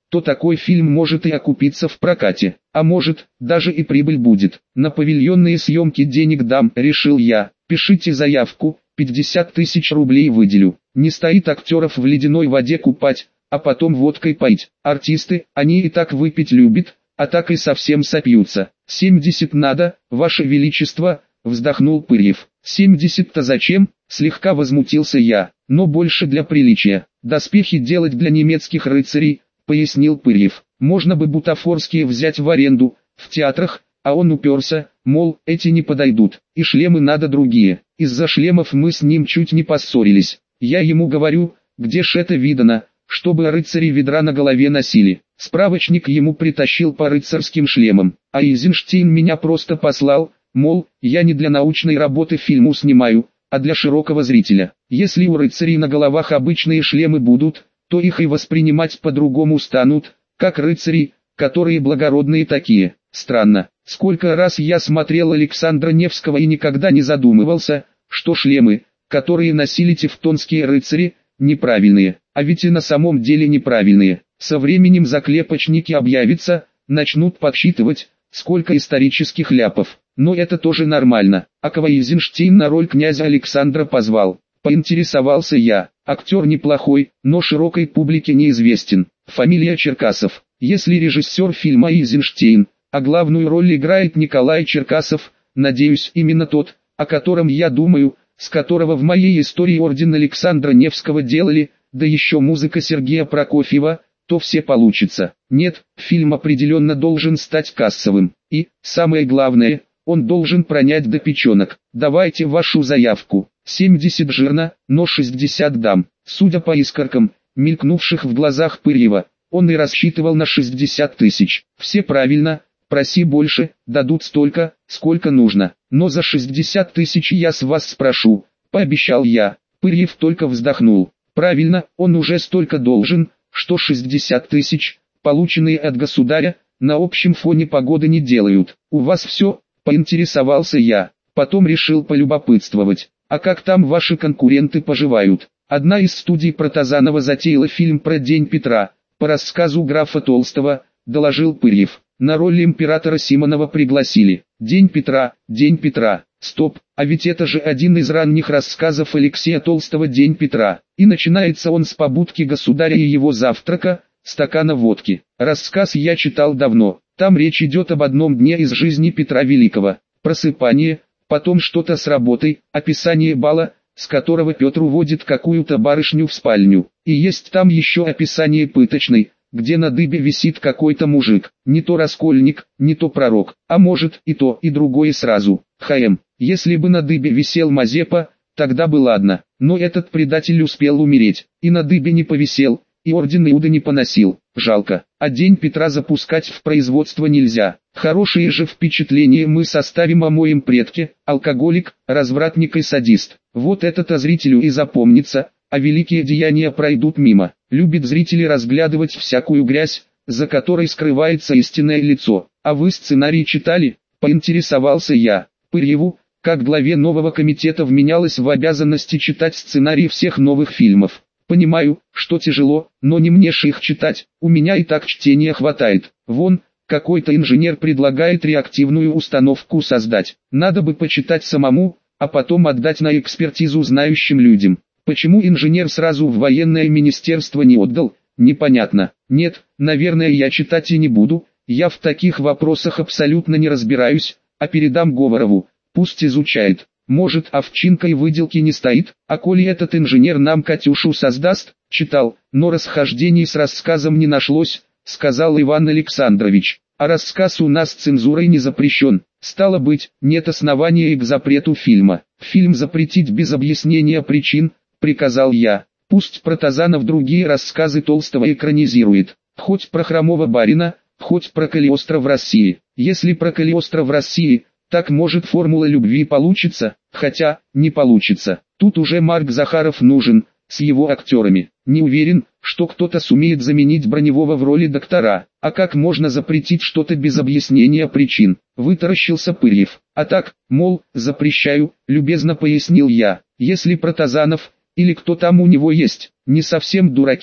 то такой фильм может и окупиться в прокате, а может, даже и прибыль будет. На павильонные съемки денег дам, решил я. Пишите заявку, 50 тысяч рублей выделю. Не стоит актеров в ледяной воде купать, а потом водкой поить. Артисты, они и так выпить любят, а так и совсем сопьются. 70 надо, ваше величество, вздохнул Пырьев. 70-то зачем? Слегка возмутился я, но больше для приличия. Доспехи делать для немецких рыцарей, пояснил Пырьев. Можно бы бутафорские взять в аренду, в театрах, а он уперся, мол, эти не подойдут, и шлемы надо другие. Из-за шлемов мы с ним чуть не поссорились. Я ему говорю, где ж это видано, чтобы рыцари ведра на голове носили. Справочник ему притащил по рыцарским шлемам, а Эйзенштейн меня просто послал, мол, я не для научной работы фильму снимаю, а для широкого зрителя. Если у рыцарей на головах обычные шлемы будут, то их и воспринимать по-другому станут, как рыцари, которые благородные такие. Странно, сколько раз я смотрел Александра Невского и никогда не задумывался, что шлемы, которые носили тевтонские рыцари, неправильные, а ведь и на самом деле неправильные. Со временем заклепочники объявятся, начнут подсчитывать, сколько исторических ляпов. Но это тоже нормально. А кого Эйзенштейн на роль князя Александра позвал? Поинтересовался я. Актер неплохой, но широкой публике неизвестен. Фамилия Черкасов. Если режиссер фильма Эйзенштейн, а главную роль играет Николай Черкасов, надеюсь, именно тот, о котором я думаю, с которого в моей истории орден Александра Невского делали, да еще музыка Сергея Прокофьева, то все получится. Нет, фильм определенно должен стать кассовым. И, самое главное, он должен пронять до печенок. Давайте вашу заявку. 70 жирно, но 60 дам. Судя по искоркам, мелькнувших в глазах Пырьева, он и рассчитывал на 60 тысяч. Все правильно, проси больше, дадут столько, сколько нужно. Но за 60 тысяч я с вас спрошу, пообещал я. Пырьев только вздохнул. Правильно, он уже столько должен, что 60 тысяч, полученные от государя, на общем фоне погоды не делают. У вас все, поинтересовался я, потом решил полюбопытствовать. А как там ваши конкуренты поживают? Одна из студий Протазанова затеяла фильм про День Петра, по рассказу графа Толстого, доложил Пырьев. На роль императора Симонова пригласили. День Петра, День Петра. Стоп, а ведь это же один из ранних рассказов Алексея Толстого «День Петра». И начинается он с побудки государя и его завтрака, стакана водки. Рассказ я читал давно. Там речь идет об одном дне из жизни Петра Великого. Просыпание, потом что-то с работой, описание бала, с которого Петр уводит какую-то барышню в спальню. И есть там еще описание пыточной, где на дыбе висит какой-то мужик, не то раскольник, не то пророк, а может и то, и другое сразу. Если бы на дыбе висел Мазепа, тогда бы ладно, но этот предатель успел умереть, и на дыбе не повисел, и орден Иуды не поносил, жалко, а День Петра запускать в производство нельзя. Хорошие же впечатления мы составим о моем предке, алкоголик, развратник и садист. Вот это-то зрителю и запомнится, а великие деяния пройдут мимо. Любит зрители разглядывать всякую грязь, за которой скрывается истинное лицо. А вы сценарий читали? Поинтересовался я. Пырьеву, как главе нового комитета, вменялось в обязанности читать сценарии всех новых фильмов. Понимаю, что тяжело, но не мне ж их читать, у меня и так чтения хватает. Вон, какой-то инженер предлагает реактивную установку создать. Надо бы почитать самому, а потом отдать на экспертизу знающим людям. Почему инженер сразу в военное министерство не отдал, непонятно. Нет, наверное, я читать и не буду, я в таких вопросах абсолютно не разбираюсь, а передам Говорову, пусть изучает. Может, овчинкой выделки не стоит, а коли этот инженер нам Катюшу создаст, читал, но расхождений с рассказом не нашлось, сказал Иван Александрович. А рассказ у нас цензурой не запрещен, стало быть, нет основания и к запрету фильма. Фильм запретить без объяснения причин, приказал я. Пусть Протазанов другие рассказы Толстого экранизирует, хоть про Хромого барина, хоть про Калиостро в России. Если про Калиостро в России, так может формула любви получится, хотя, не получится. Тут уже Марк Захаров нужен, с его актерами. Не уверен, что кто-то сумеет заменить Броневого в роли доктора. А как можно запретить что-то без объяснения причин? Вытаращился Пырьев. А так, мол, запрещаю, любезно пояснил я. Если Протазанов, или кто там у него есть, не совсем дураки,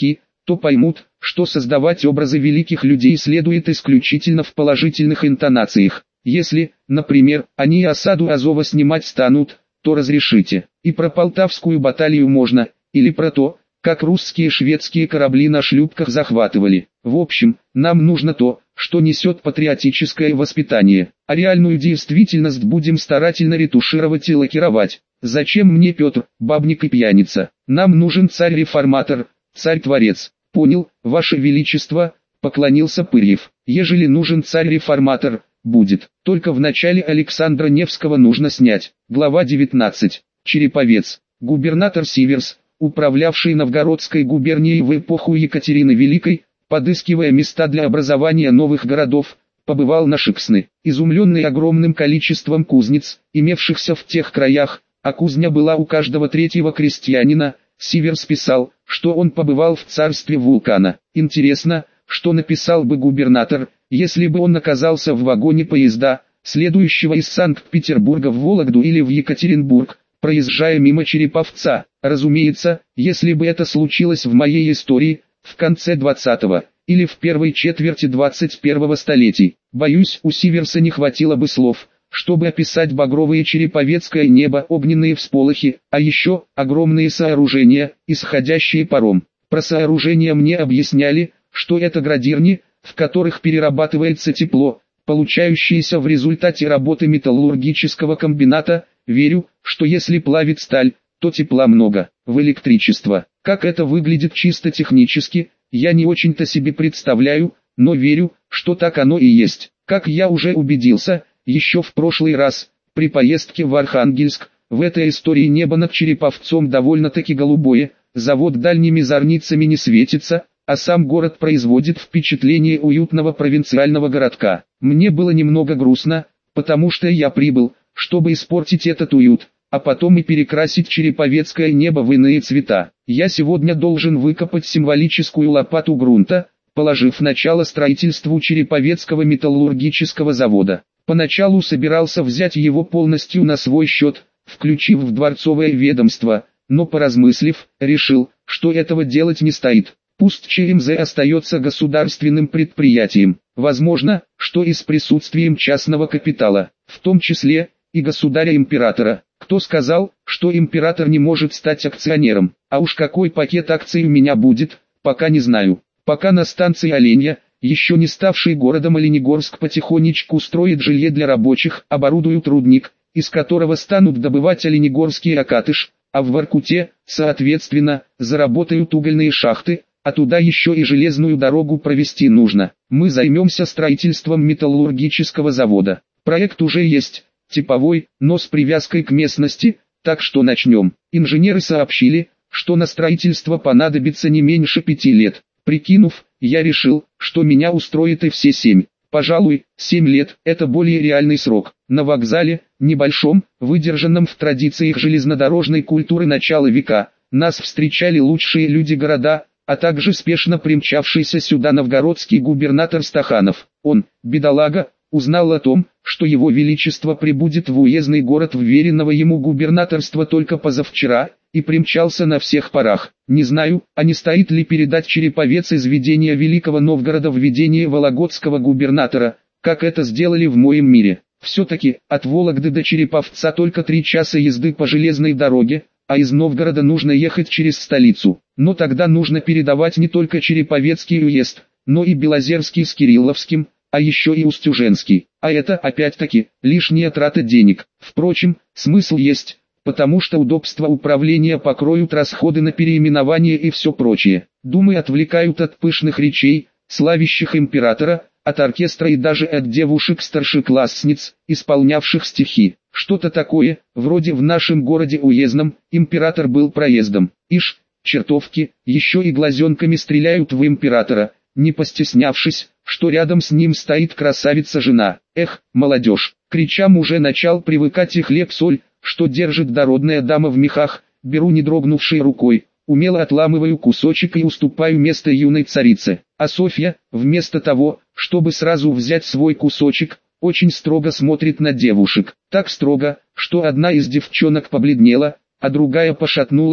то поймут, что создавать образы великих людей следует исключительно в положительных интонациях. Если, например, они осаду Азова снимать станут, то разрешите. И про Полтавскую баталию можно, или про то, как русские и шведские корабли на шлюпках захватывали. В общем, нам нужно то, что несет патриотическое воспитание, а реальную действительность будем старательно ретушировать и лакировать. Зачем мне Петр, бабник и пьяница? Нам нужен царь-реформатор, царь-творец. Понял, ваше величество, поклонился Пырьев. Ежели нужен царь-реформатор, будет. Только в начале Александра Невского нужно снять. Глава 19. Череповец. Губернатор Сиверс, управлявший Новгородской губернией в эпоху Екатерины Великой, подыскивая места для образования новых городов, побывал на Шипсны. Изумленный огромным количеством кузнец, имевшихся в тех краях, а кузня была у каждого третьего крестьянина, Сиверс писал, что он побывал в царстве вулкана. Интересно, что написал бы губернатор, если бы он оказался в вагоне поезда, следующего из Санкт-Петербурга в Вологду или в Екатеринбург, проезжая мимо Череповца. Разумеется, если бы это случилось в моей истории, в конце 20-го, или в первой четверти 21-го столетий. Боюсь, у Сиверса не хватило бы слов, чтобы описать багровое череповецкое небо, огненные всполохи, а еще огромные сооружения, исходящие паром. Про сооружения мне объясняли, что это градирни, в которых перерабатывается тепло, получающееся в результате работы металлургического комбината. Верю, что если плавить сталь, то тепла много. В электричество. Как это выглядит чисто технически, я не очень-то себе представляю, но верю, что так оно и есть. Как я уже убедился, еще в прошлый раз, при поездке в Архангельск, в этой истории небо над Череповцом довольно-таки голубое, завод дальними зорницами не светится, а сам город производит впечатление уютного провинциального городка. Мне было немного грустно, потому что я прибыл, чтобы испортить этот уют, а потом и перекрасить череповецкое небо в иные цвета. Я сегодня должен выкопать символическую лопату грунта, положив начало строительству Череповецкого металлургического завода. Поначалу собирался взять его полностью на свой счет, включив в дворцовое ведомство, но поразмыслив, решил, что этого делать не стоит. Пусть ЧМЗ остается государственным предприятием. Возможно, что и с присутствием частного капитала, в том числе и государя-императора. Кто сказал, что император не может стать акционером? А уж какой пакет акций у меня будет, пока не знаю. Пока на станции Оленья, еще не ставший городом Оленегорск, потихонечку строит жилье для рабочих, оборудуют рудник, из которого станут добывать оленегорский окатыш, а в Воркуте, соответственно, заработают угольные шахты, а туда еще и железную дорогу провести нужно. Мы займемся строительством металлургического завода. Проект уже есть, типовой, но с привязкой к местности, так что начнем. Инженеры сообщили, что на строительство понадобится не меньше 5 лет. Прикинув, я решил, что меня устроит и все 7. Пожалуй, 7 лет – это более реальный срок. На вокзале, небольшом, выдержанном в традициях железнодорожной культуры начала века, нас встречали лучшие люди города, а также спешно примчавшийся сюда новгородский губернатор Стаханов. Он, бедолага, узнал о том, что его величество прибудет в уездный город вверенного ему губернаторства только позавчера, и примчался на всех парах. Не знаю, а не стоит ли передать Череповец из ведения Великого Новгорода в ведение вологодского губернатора, как это сделали в моем мире. Все-таки, от Вологды до Череповца только 3 часа езды по железной дороге, а из Новгорода нужно ехать через столицу. Но тогда нужно передавать не только Череповецкий уезд, но и Белозерский с Кирилловским, а еще и Устюженский. А это, опять-таки, лишняя трата денег. Впрочем, смысл есть, потому что удобства управления покроют расходы на переименование и все прочее. Думы отвлекают от пышных речей, славящих императора, от оркестра и даже от девушек-старшеклассниц, исполнявших стихи. Что-то такое, вроде в нашем городе уездном, император был проездом. Ишь, чертовки, еще и глазенками стреляют в императора, не постеснявшись, что рядом с ним стоит красавица-жена. Эх, молодежь, к речам уже начал привыкать и хлеб-соль, что держит дородная дама в мехах, беру не дрогнувшей рукой, умело отламываю кусочек и уступаю место юной царице. А Софья, вместо того, чтобы сразу взять свой кусочек, очень строго смотрит на девушек. Так строго, что одна из девчонок побледнела, а другая пошатнулась,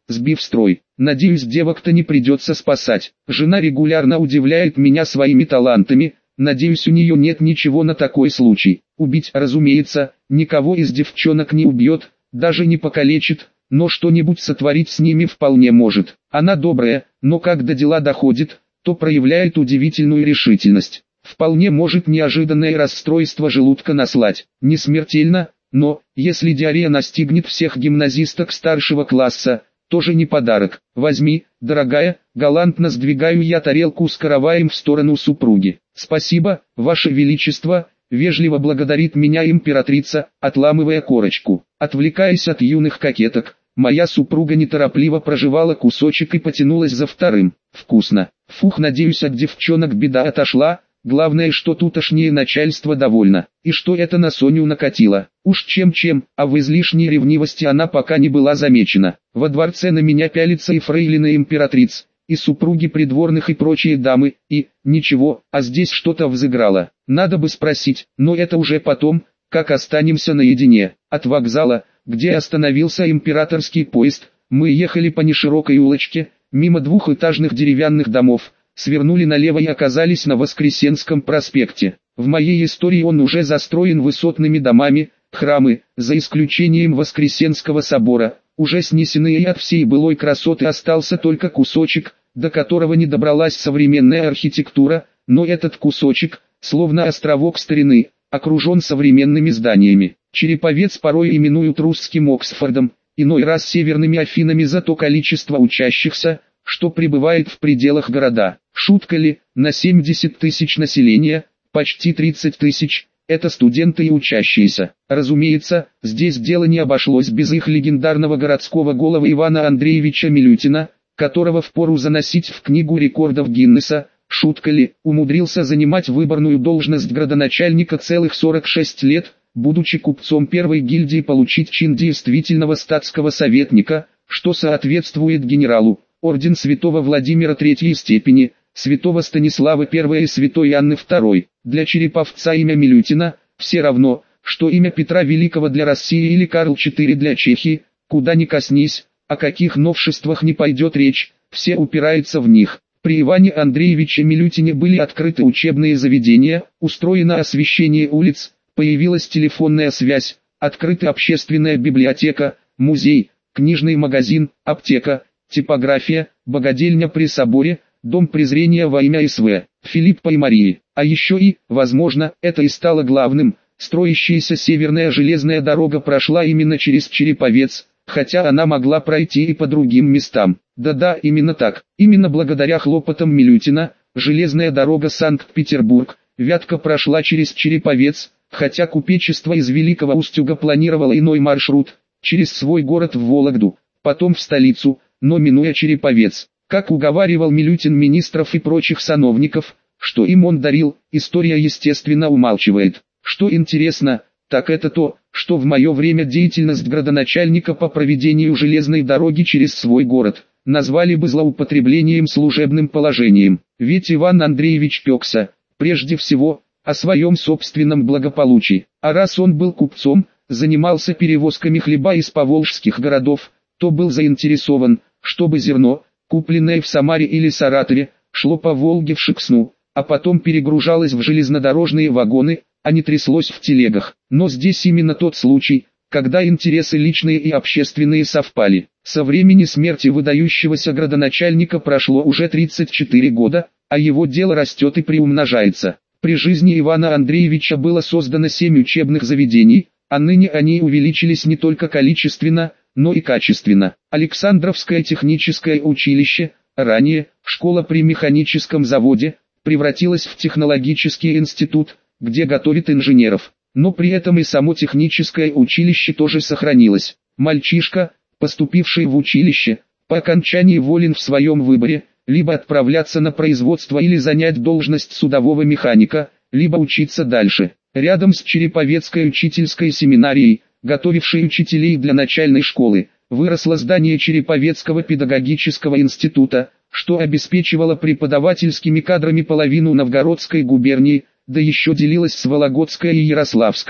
сбив строй. Надеюсь, девок-то не придется спасать. Жена регулярно удивляет меня своими талантами, надеюсь, у нее нет ничего на такой случай. Убить, разумеется, никого из девчонок не убьет, даже не покалечит, но что-нибудь сотворить с ними вполне может. Она добрая, но когда дела доходит, то проявляет удивительную решительность. Вполне может неожиданное расстройство желудка наслать. Не смертельно, но, если диарея настигнет всех гимназисток старшего класса, тоже не подарок. Возьми, дорогая, галантно сдвигаю я тарелку с караваем в сторону супруги. Спасибо, ваше величество, вежливо благодарит меня императрица, отламывая корочку. Отвлекаясь от юных кокеток, моя супруга неторопливо прожевала кусочек и потянулась за вторым. Вкусно. Фух, надеюсь, от девчонок беда отошла. Главное, что тутошнее начальство довольно, и что это на Соню накатило. Уж чем-чем, а в излишней ревнивости она пока не была замечена. Во дворце на меня пялится и фрейлина императриц, и супруги придворных и прочие дамы, и, ничего, а здесь что-то взыграло. Надо бы спросить, но это уже потом, как останемся наедине. От вокзала, где остановился императорский поезд, мы ехали по неширокой улочке, мимо двухэтажных деревянных домов, свернули налево и оказались на Воскресенском проспекте. В моей истории он уже застроен высотными домами, храмы, за исключением Воскресенского собора, уже снесены, и от всей былой красоты остался только кусочек, до которого не добралась современная архитектура, но этот кусочек, словно островок старины, окружен современными зданиями. Череповец порой именуют русским Оксфордом, иной раз северными Афинами за то количество учащихся, что пребывает в пределах города. Шутка ли, на 70 тысяч населения, почти 30 тысяч, это студенты и учащиеся. Разумеется, здесь дело не обошлось без их легендарного городского голова Ивана Андреевича Милютина, которого впору заносить в книгу рекордов Гиннесса. Шутка ли, умудрился занимать выборную должность градоначальника целых 46 лет, будучи купцом первой гильдии, получить чин действительного статского советника, что соответствует генералу, орден святого Владимира третьей степени, святого Станислава I и святой Анны II. Для череповца имя Милютина, все равно, что имя Петра Великого для России или Карл IV для Чехии, куда ни коснись, о каких новшествах не пойдет речь, все упираются в них. При Иване Андреевиче Милютине были открыты учебные заведения, устроено освещение улиц, появилась телефонная связь, открыта общественная библиотека, музей, книжный магазин, аптека, типография, богадельня при соборе, дом презрения во имя СВ, Филиппа и Марии. А еще и, возможно, это и стало главным, строящаяся северная железная дорога прошла именно через Череповец, хотя она могла пройти и по другим местам. Да-да, именно так. Именно благодаря хлопотам Милютина, железная дорога Санкт-Петербург, Вятка прошла через Череповец, хотя купечество из Великого Устюга планировало иной маршрут, через свой город в Вологду, потом в столицу, но минуя Череповец. Как уговаривал Милютин министров и прочих сановников, что им он дарил, история естественно умалчивает. Что интересно, так это то, что в мое время деятельность градоначальника по проведению железной дороги через свой город назвали бы злоупотреблением служебным положением. Ведь Иван Андреевич пекся, прежде всего, о своем собственном благополучии. А раз он был купцом, занимался перевозками хлеба из поволжских городов, то был заинтересован, чтобы зерно, купленное в Самаре или Саратове, шло по Волге в Шексну, а потом перегружалось в железнодорожные вагоны, а не тряслось в телегах. Но здесь именно тот случай, когда интересы личные и общественные совпали. Со времени смерти выдающегося градоначальника прошло уже 34 года, а его дело растет и приумножается. При жизни Ивана Андреевича было создано 7 учебных заведений, а ныне они увеличились не только количественно, но и качественно. Александровское техническое училище, ранее школа при механическом заводе, превратилась в технологический институт, где готовят инженеров. Но при этом и само техническое училище тоже сохранилось. Мальчишка, поступивший в училище, по окончании волен в своем выборе, либо отправляться на производство или занять должность судового механика, либо учиться дальше. Рядом с Череповецкой учительской семинарией, готовившей учителей для начальной школы, выросло здание Череповецкого педагогического института, что обеспечивало преподавательскими кадрами половину Новгородской губернии, да еще делилось с Вологодской и Ярославской.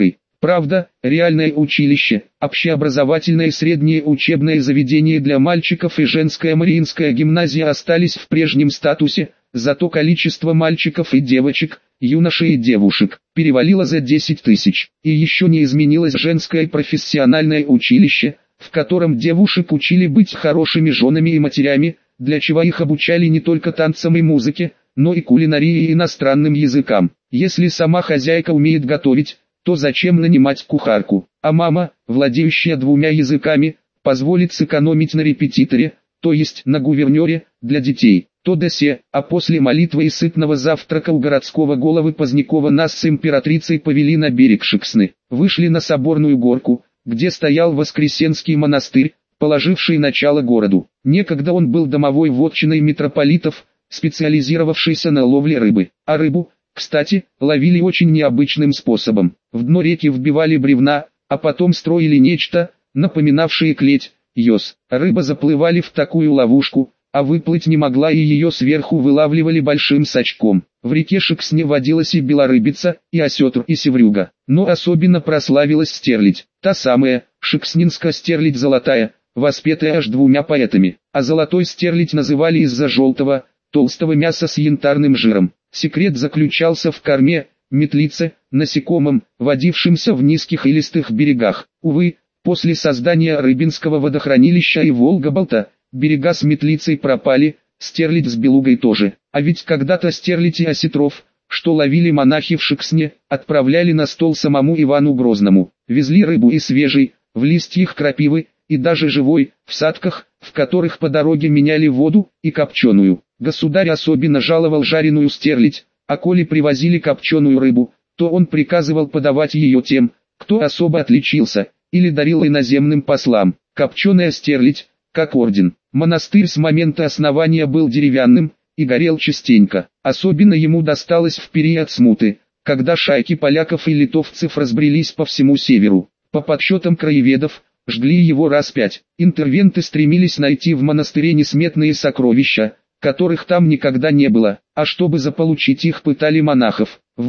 Правда, реальное училище, общеобразовательное среднее учебное заведение для мальчиков и женская Мариинская гимназия остались в прежнем статусе, зато количество мальчиков и девочек, юношей и девушек, перевалило за 10 тысяч. И еще не изменилось женское профессиональное училище, в котором девушек учили быть хорошими женами и матерями, для чего их обучали не только танцам и музыке, но и кулинарии и иностранным языкам. Если сама хозяйка умеет готовить, то зачем нанимать кухарку? А мама, владеющая 2 языками, позволит сэкономить на репетиторе, то есть на гувернере, для детей. То да се, а после молитвы и сытного завтрака у городского головы Позднякова нас с императрицей повели на берег Шексны. Вышли на Соборную горку, где стоял Воскресенский монастырь, положивший начало городу. Некогда он был домовой вотчиной митрополитов, специализировавшийся на ловле рыбы. А рыбу, кстати, ловили очень необычным способом. В дно реки вбивали бревна, а потом строили нечто, напоминавшее клеть, ёс. Рыба заплывали в такую ловушку, а выплыть не могла, и ее сверху вылавливали большим сачком. В реке Шексне водилась и белорыбица, и осетр, и севрюга. Но особенно прославилась стерлядь. Та самая, шекснинская стерлядь золотая, воспетая аж 2 поэтами. А золотой стерлядь называли из-за желтого, толстого мяса с янтарным жиром. Секрет заключался в корме, метлице, насекомом, водившемся в низких и листых берегах. Увы, после создания Рыбинского водохранилища и Волга-Болта, берега с метлицей пропали, стерлядь с белугой тоже. А ведь когда-то стерлядь и осетров, что ловили монахи в Шексне, отправляли на стол самому Ивану Грозному. Везли рыбу и свежей, в листьях крапивы, и даже живой, в садках, в которых по дороге меняли воду, и копченую. Государь особенно жаловал жареную стерлядь, а коли привозили копченую рыбу, то он приказывал подавать ее тем, кто особо отличился, или дарил иноземным послам. Копченая стерлядь, как орден. Монастырь с момента основания был деревянным, и горел частенько. Особенно ему досталось в период смуты, когда шайки поляков и литовцев разбрелись по всему северу. По подсчетам краеведов, жгли его раз 5. Интервенты стремились найти в монастыре несметные сокровища, которых там никогда не было, а чтобы заполучить их, пытали монахов. В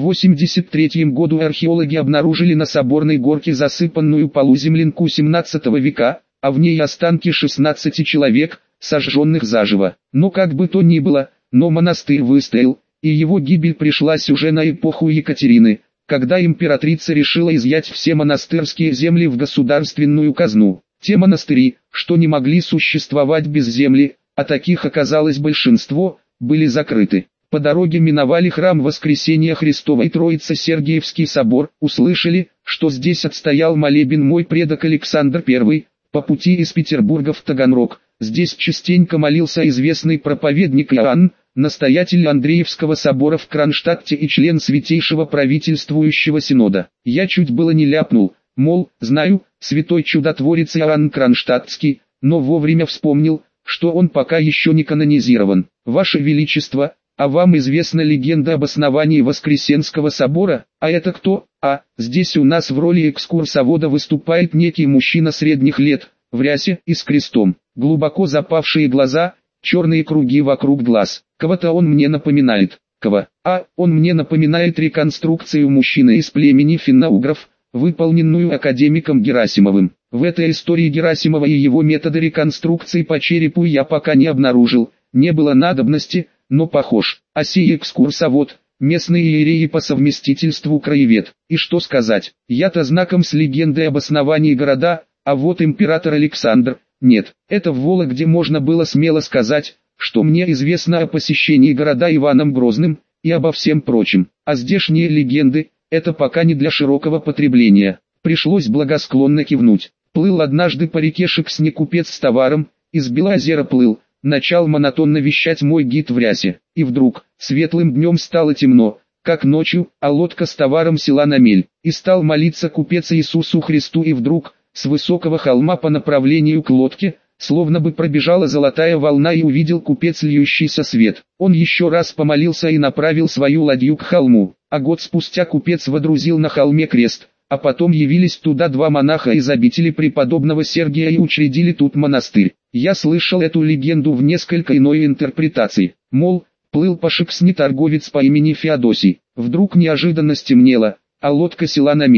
83 году археологи обнаружили на Соборной горке засыпанную полуземлянку 17 века, а в ней останки 16 человек, сожженных заживо. Но как бы то ни было, но монастырь выстоял, и его гибель пришлась уже на эпоху Екатерины, когда императрица решила изъять все монастырские земли в государственную казну. Те монастыри, что не могли существовать без земли, а таких оказалось большинство, были закрыты. По дороге миновали храм Воскресения Христова и Троице-Сергиевский собор, услышали, что здесь отстоял молебен мой предок Александр I, по пути из Петербурга в Таганрог. Здесь частенько молился известный проповедник Иоанн, настоятель Андреевского собора в Кронштадте и член Святейшего правительствующего синода. Я чуть было не ляпнул, мол, знаю, святой чудотворец Иоанн Кронштадтский, но вовремя вспомнил, что он пока еще не канонизирован. Ваше Величество, а вам известна легенда об основании Воскресенского собора? А это кто? Здесь у нас в роли экскурсовода выступает некий мужчина средних лет, в рясе и с крестом. Глубоко запавшие глаза, черные круги вокруг глаз. Кого-то он мне напоминает. Кого? Он мне напоминает реконструкцию мужчины из племени финно-угров, выполненную академиком Герасимовым. В этой истории Герасимова и его методы реконструкции по черепу я пока не обнаружил, не было надобности, но похож. А сей экскурсовод, местный иерей по совместительству краевед. И что сказать, я-то знаком с легендой об основании города, а вот император Александр, нет. Это в Вологде можно было смело сказать, что мне известно о посещении города Иваном Грозным, и обо всем прочем. А здешние легенды, это пока не для широкого потребления. Пришлось благосклонно кивнуть. Плыл однажды по реке Шексне купец с товаром, из Белоозера плыл, начал монотонно вещать мой гид в рясе. И вдруг, светлым днем стало темно, как ночью, а лодка с товаром села на мель. И стал молиться купец Иисусу Христу, и вдруг, с высокого холма по направлению к лодке, словно бы пробежала золотая волна, и увидел купец льющийся свет. Он еще раз помолился и направил свою ладью к холму, а год спустя купец водрузил на холме крест, а потом явились туда 2 монаха из обители преподобного Сергия и учредили тут монастырь. Я слышал эту легенду в несколько иной интерпретации, мол, плыл по Шексне торговец по имени Феодосий, вдруг неожиданно стемнело, а лодка села на мель.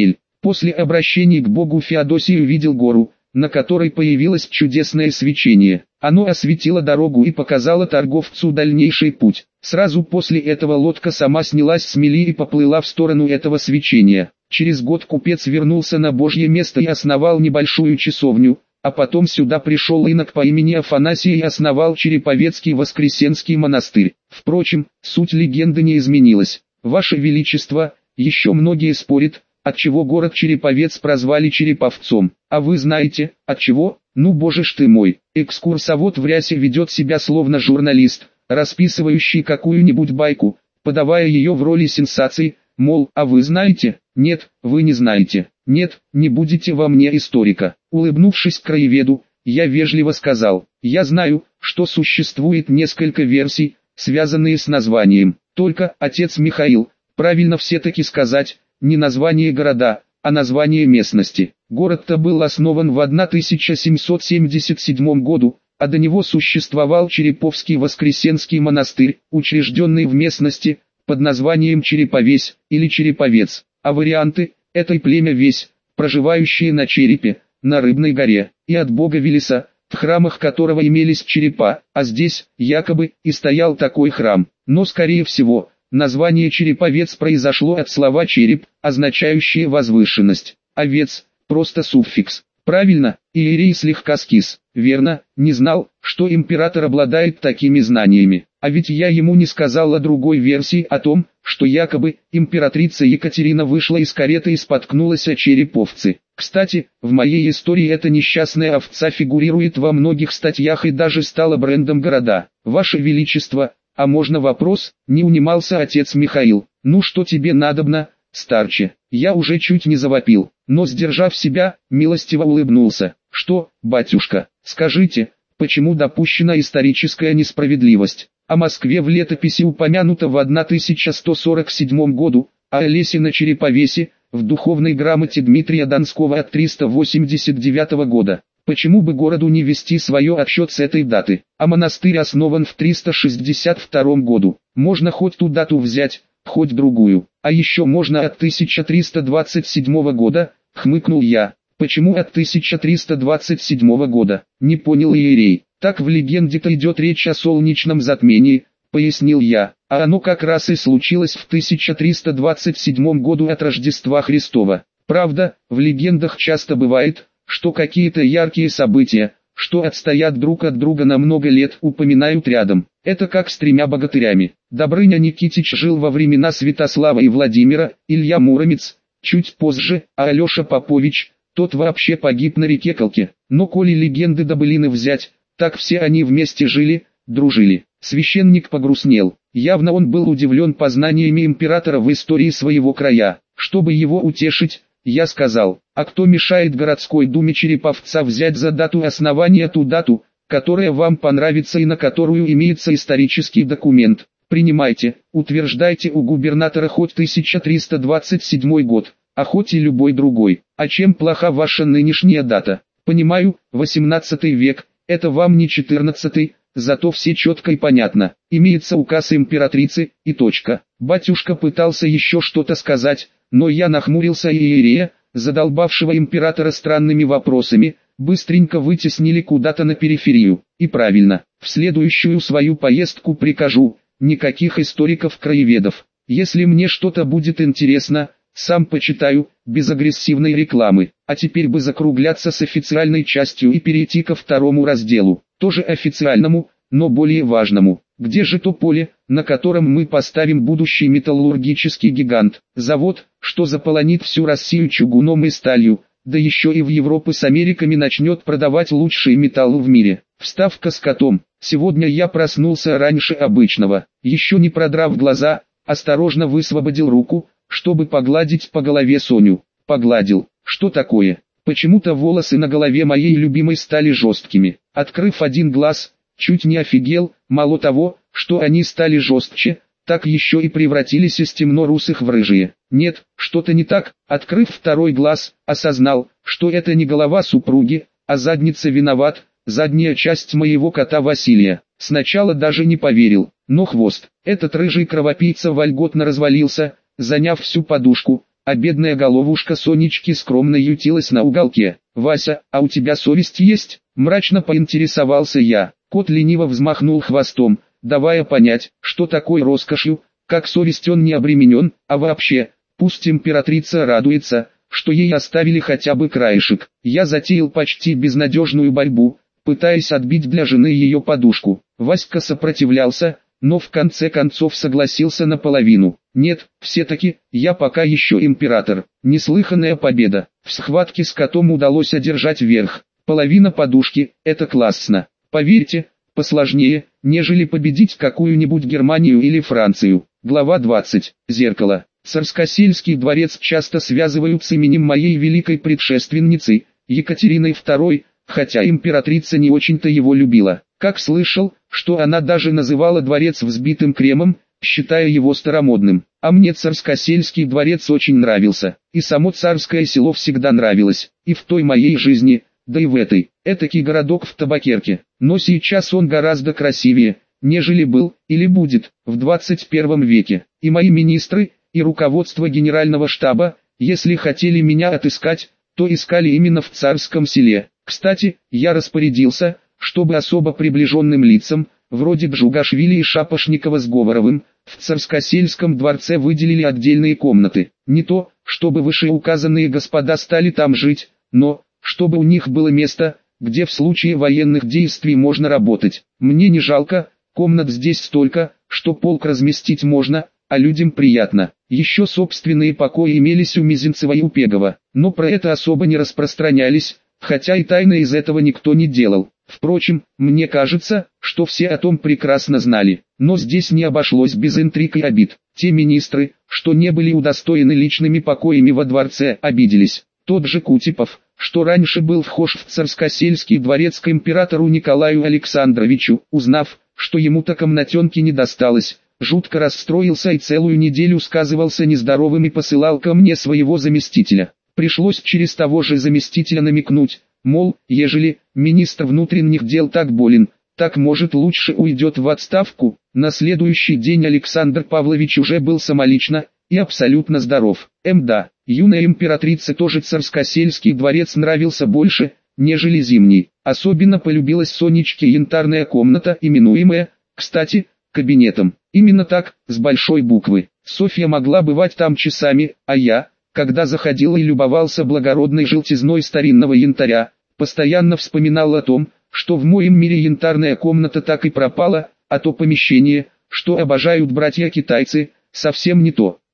После обращения к Богу Феодосий увидел гору, на которой появилось чудесное свечение. Оно осветило дорогу и показало торговцу дальнейший путь. Сразу после этого лодка сама снялась с мели и поплыла в сторону этого свечения. Через год купец вернулся на Божье место и основал небольшую часовню, а потом сюда пришел инок по имени Афанасий и основал Череповецкий Воскресенский монастырь. Впрочем, суть легенды не изменилась. Ваше Величество, еще многие спорят, отчего город Череповец прозвали Череповцом. А вы знаете, отчего? Ну боже ж ты мой, экскурсовод в рясе ведет себя словно журналист, расписывающий какую-нибудь байку, подавая ее в роли сенсации, мол, а вы знаете? Нет, вы не знаете. Нет, не будете во мне историка. Улыбнувшись краеведу, я вежливо сказал, я знаю, что существует несколько версий, связанные с названием. Только, отец Михаил, правильно все-таки сказать, не название города, а название местности. Город-то был основан в 1777 году, а до него существовал Череповский Воскресенский монастырь, учрежденный в местности, под названием Череповесь или Череповец, а варианты – это и племя Весь, проживающие на Черепе, на Рыбной горе, и от бога Велеса, в храмах которого имелись черепа, а здесь, якобы, и стоял такой храм. Но скорее всего, название Череповец произошло от слова «череп», означающее «возвышенность», а «вец» – просто суффикс. Правильно, Иерей слегка скис. Верно, не знал, что император обладает такими знаниями. А ведь я ему не сказал о другой версии о том, что якобы императрица Екатерина вышла из кареты и споткнулась о череповцы. Кстати, в моей истории эта несчастная овца фигурирует во многих статьях и даже стала брендом города. Ваше Величество, а можно вопрос? Не унимался отец Михаил. Ну что тебе надобно, старче? Я уже чуть не завопил, но сдержав себя, милостиво улыбнулся. Что, батюшка, скажите, почему допущена историческая несправедливость? О Москве в летописи упомянуто в 1147 году, а о лесе на Череповесе, в духовной грамоте Дмитрия Донского от 389 года. Почему бы городу не вести свое отсчет с этой даты? А монастырь основан в 362 году. Можно хоть ту дату взять, хоть другую. А еще можно от 1327 года, хмыкнул я. Почему от 1327 года? Не понял Иерей. Так в легенде-то идет речь о солнечном затмении, пояснил я. А оно как раз и случилось в 1327 году от Рождества Христова. Правда, в легендах часто бывает, что какие-то яркие события, что отстоят друг от друга на много лет, упоминают рядом. Это как с тремя богатырями. Добрыня Никитич жил во времена Святослава и Владимира, Илья Муромец, чуть позже, а Алеша Попович, тот вообще погиб на реке Колке. Но коли легенды да былины взять, так все они вместе жили, дружили. Священник погрустнел. Явно он был удивлен познаниями императора в истории своего края. Чтобы его утешить, я сказал, а кто мешает городской думе Череповца взять за дату основания ту дату, которая вам понравится и на которую имеется исторический документ. Принимайте, утверждайте у губернатора хоть 1327 год, а хоть и любой другой. А чем плоха ваша нынешняя дата? Понимаю, 18 век, это вам не 14, зато все четко и понятно. Имеется указ императрицы, и точка. Батюшка пытался еще что-то сказать, но я нахмурился, и Иерея, задолбавшего императора странными вопросами, быстренько вытеснили куда-то на периферию. И правильно, в следующую свою поездку прикажу, никаких историков-краеведов. Если мне что-то будет интересно, сам почитаю, без агрессивной рекламы. А теперь бы закругляться с официальной частью и перейти ко второму разделу, тоже официальному, но более важному. Где же то поле, на котором мы поставим будущий металлургический гигант? Завод, что заполонит всю Россию чугуном и сталью, да еще и в Европу с Америками начнет продавать лучшие металлы в мире. Вставка с котом. Сегодня я проснулся раньше обычного. Еще не продрав глаза, осторожно высвободил руку, чтобы погладить по голове Соню. Погладил. Что такое? Почему-то волосы на голове моей любимой стали жесткими. Открыв один глаз, чуть не офигел, мало того, что они стали жестче, так еще и превратились из темно-русых в рыжие. Нет, что-то не так. Открыв второй глаз, осознал, что это не голова супруги, а задница виноват, задняя часть моего кота Василия. Сначала даже не поверил, но хвост. Этот рыжий кровопийца вольготно развалился, заняв всю подушку, а бедная головушка Сонечки скромно ютилась на уголке. «Вася, а у тебя совесть есть?» – мрачно поинтересовался я. Кот лениво взмахнул хвостом, давая понять, что такой роскошью, как совесть, он не обременен, а вообще, пусть императрица радуется, что ей оставили хотя бы краешек. Я затеял почти безнадежную борьбу, пытаясь отбить для жены ее подушку. Васька сопротивлялся, но в конце концов согласился наполовину. Нет, все-таки, я пока еще император. Неслыханная победа. В схватке с котом удалось одержать верх. Половина подушки – это классно. Поверьте, посложнее, нежели победить какую-нибудь Германию или Францию. Глава 20. Зеркало. Царскосельский дворец часто связывают с именем моей великой предшественницы, Екатериной II, хотя императрица не очень-то его любила. Как слышал, что она даже называла дворец взбитым кремом, считая его старомодным. А мне Царскосельский дворец очень нравился, и само Царское село всегда нравилось, и в той моей жизни, да и в этой. Этакий городок в Табакерке, но сейчас он гораздо красивее, нежели был, или будет, в 21 веке. И мои министры, и руководство генерального штаба, если хотели меня отыскать, то искали именно в Царском селе. Кстати, я распорядился, чтобы особо приближенным лицам, вроде Джугашвили и Шапошникова с Говоровым, в Царскосельском дворце выделили отдельные комнаты. Не то, чтобы вышеуказанные господа стали там жить, но, чтобы у них было место, где в случае военных действий можно работать. Мне не жалко, комнат здесь столько, что полк разместить можно, а людям приятно. Еще собственные покои имелись у Мизинцева и у Пегова, но про это особо не распространялись, хотя и тайно из этого никто не делал. Впрочем, мне кажется, что все о том прекрасно знали, но здесь не обошлось без интриг и обид. Те министры, что не были удостоены личными покоями во дворце, обиделись. Тот же Кутепов, что раньше был вхож в Царскосельский дворец к императору Николаю Александровичу, узнав, что ему-то комнатенки не досталось, жутко расстроился и целую неделю сказывался нездоровым и посылал ко мне своего заместителя. Пришлось через того же заместителя намекнуть, мол, ежели министр внутренних дел так болен, так может лучше уйдет в отставку. На следующий день Александр Павлович уже был самолично и абсолютно здоров. Да, юная императрице тоже Царскосельский дворец нравился больше, нежели зимний. Особенно полюбилась Сонечке янтарная комната, именуемая, кстати, кабинетом. Именно так, с большой буквы. Софья могла бывать там часами, а я, когда заходил и любовался благородной желтизной старинного янтаря, постоянно вспоминал о том, что в моем мире янтарная комната так и пропала, а то помещение, что обожают братья-китайцы, совсем не то.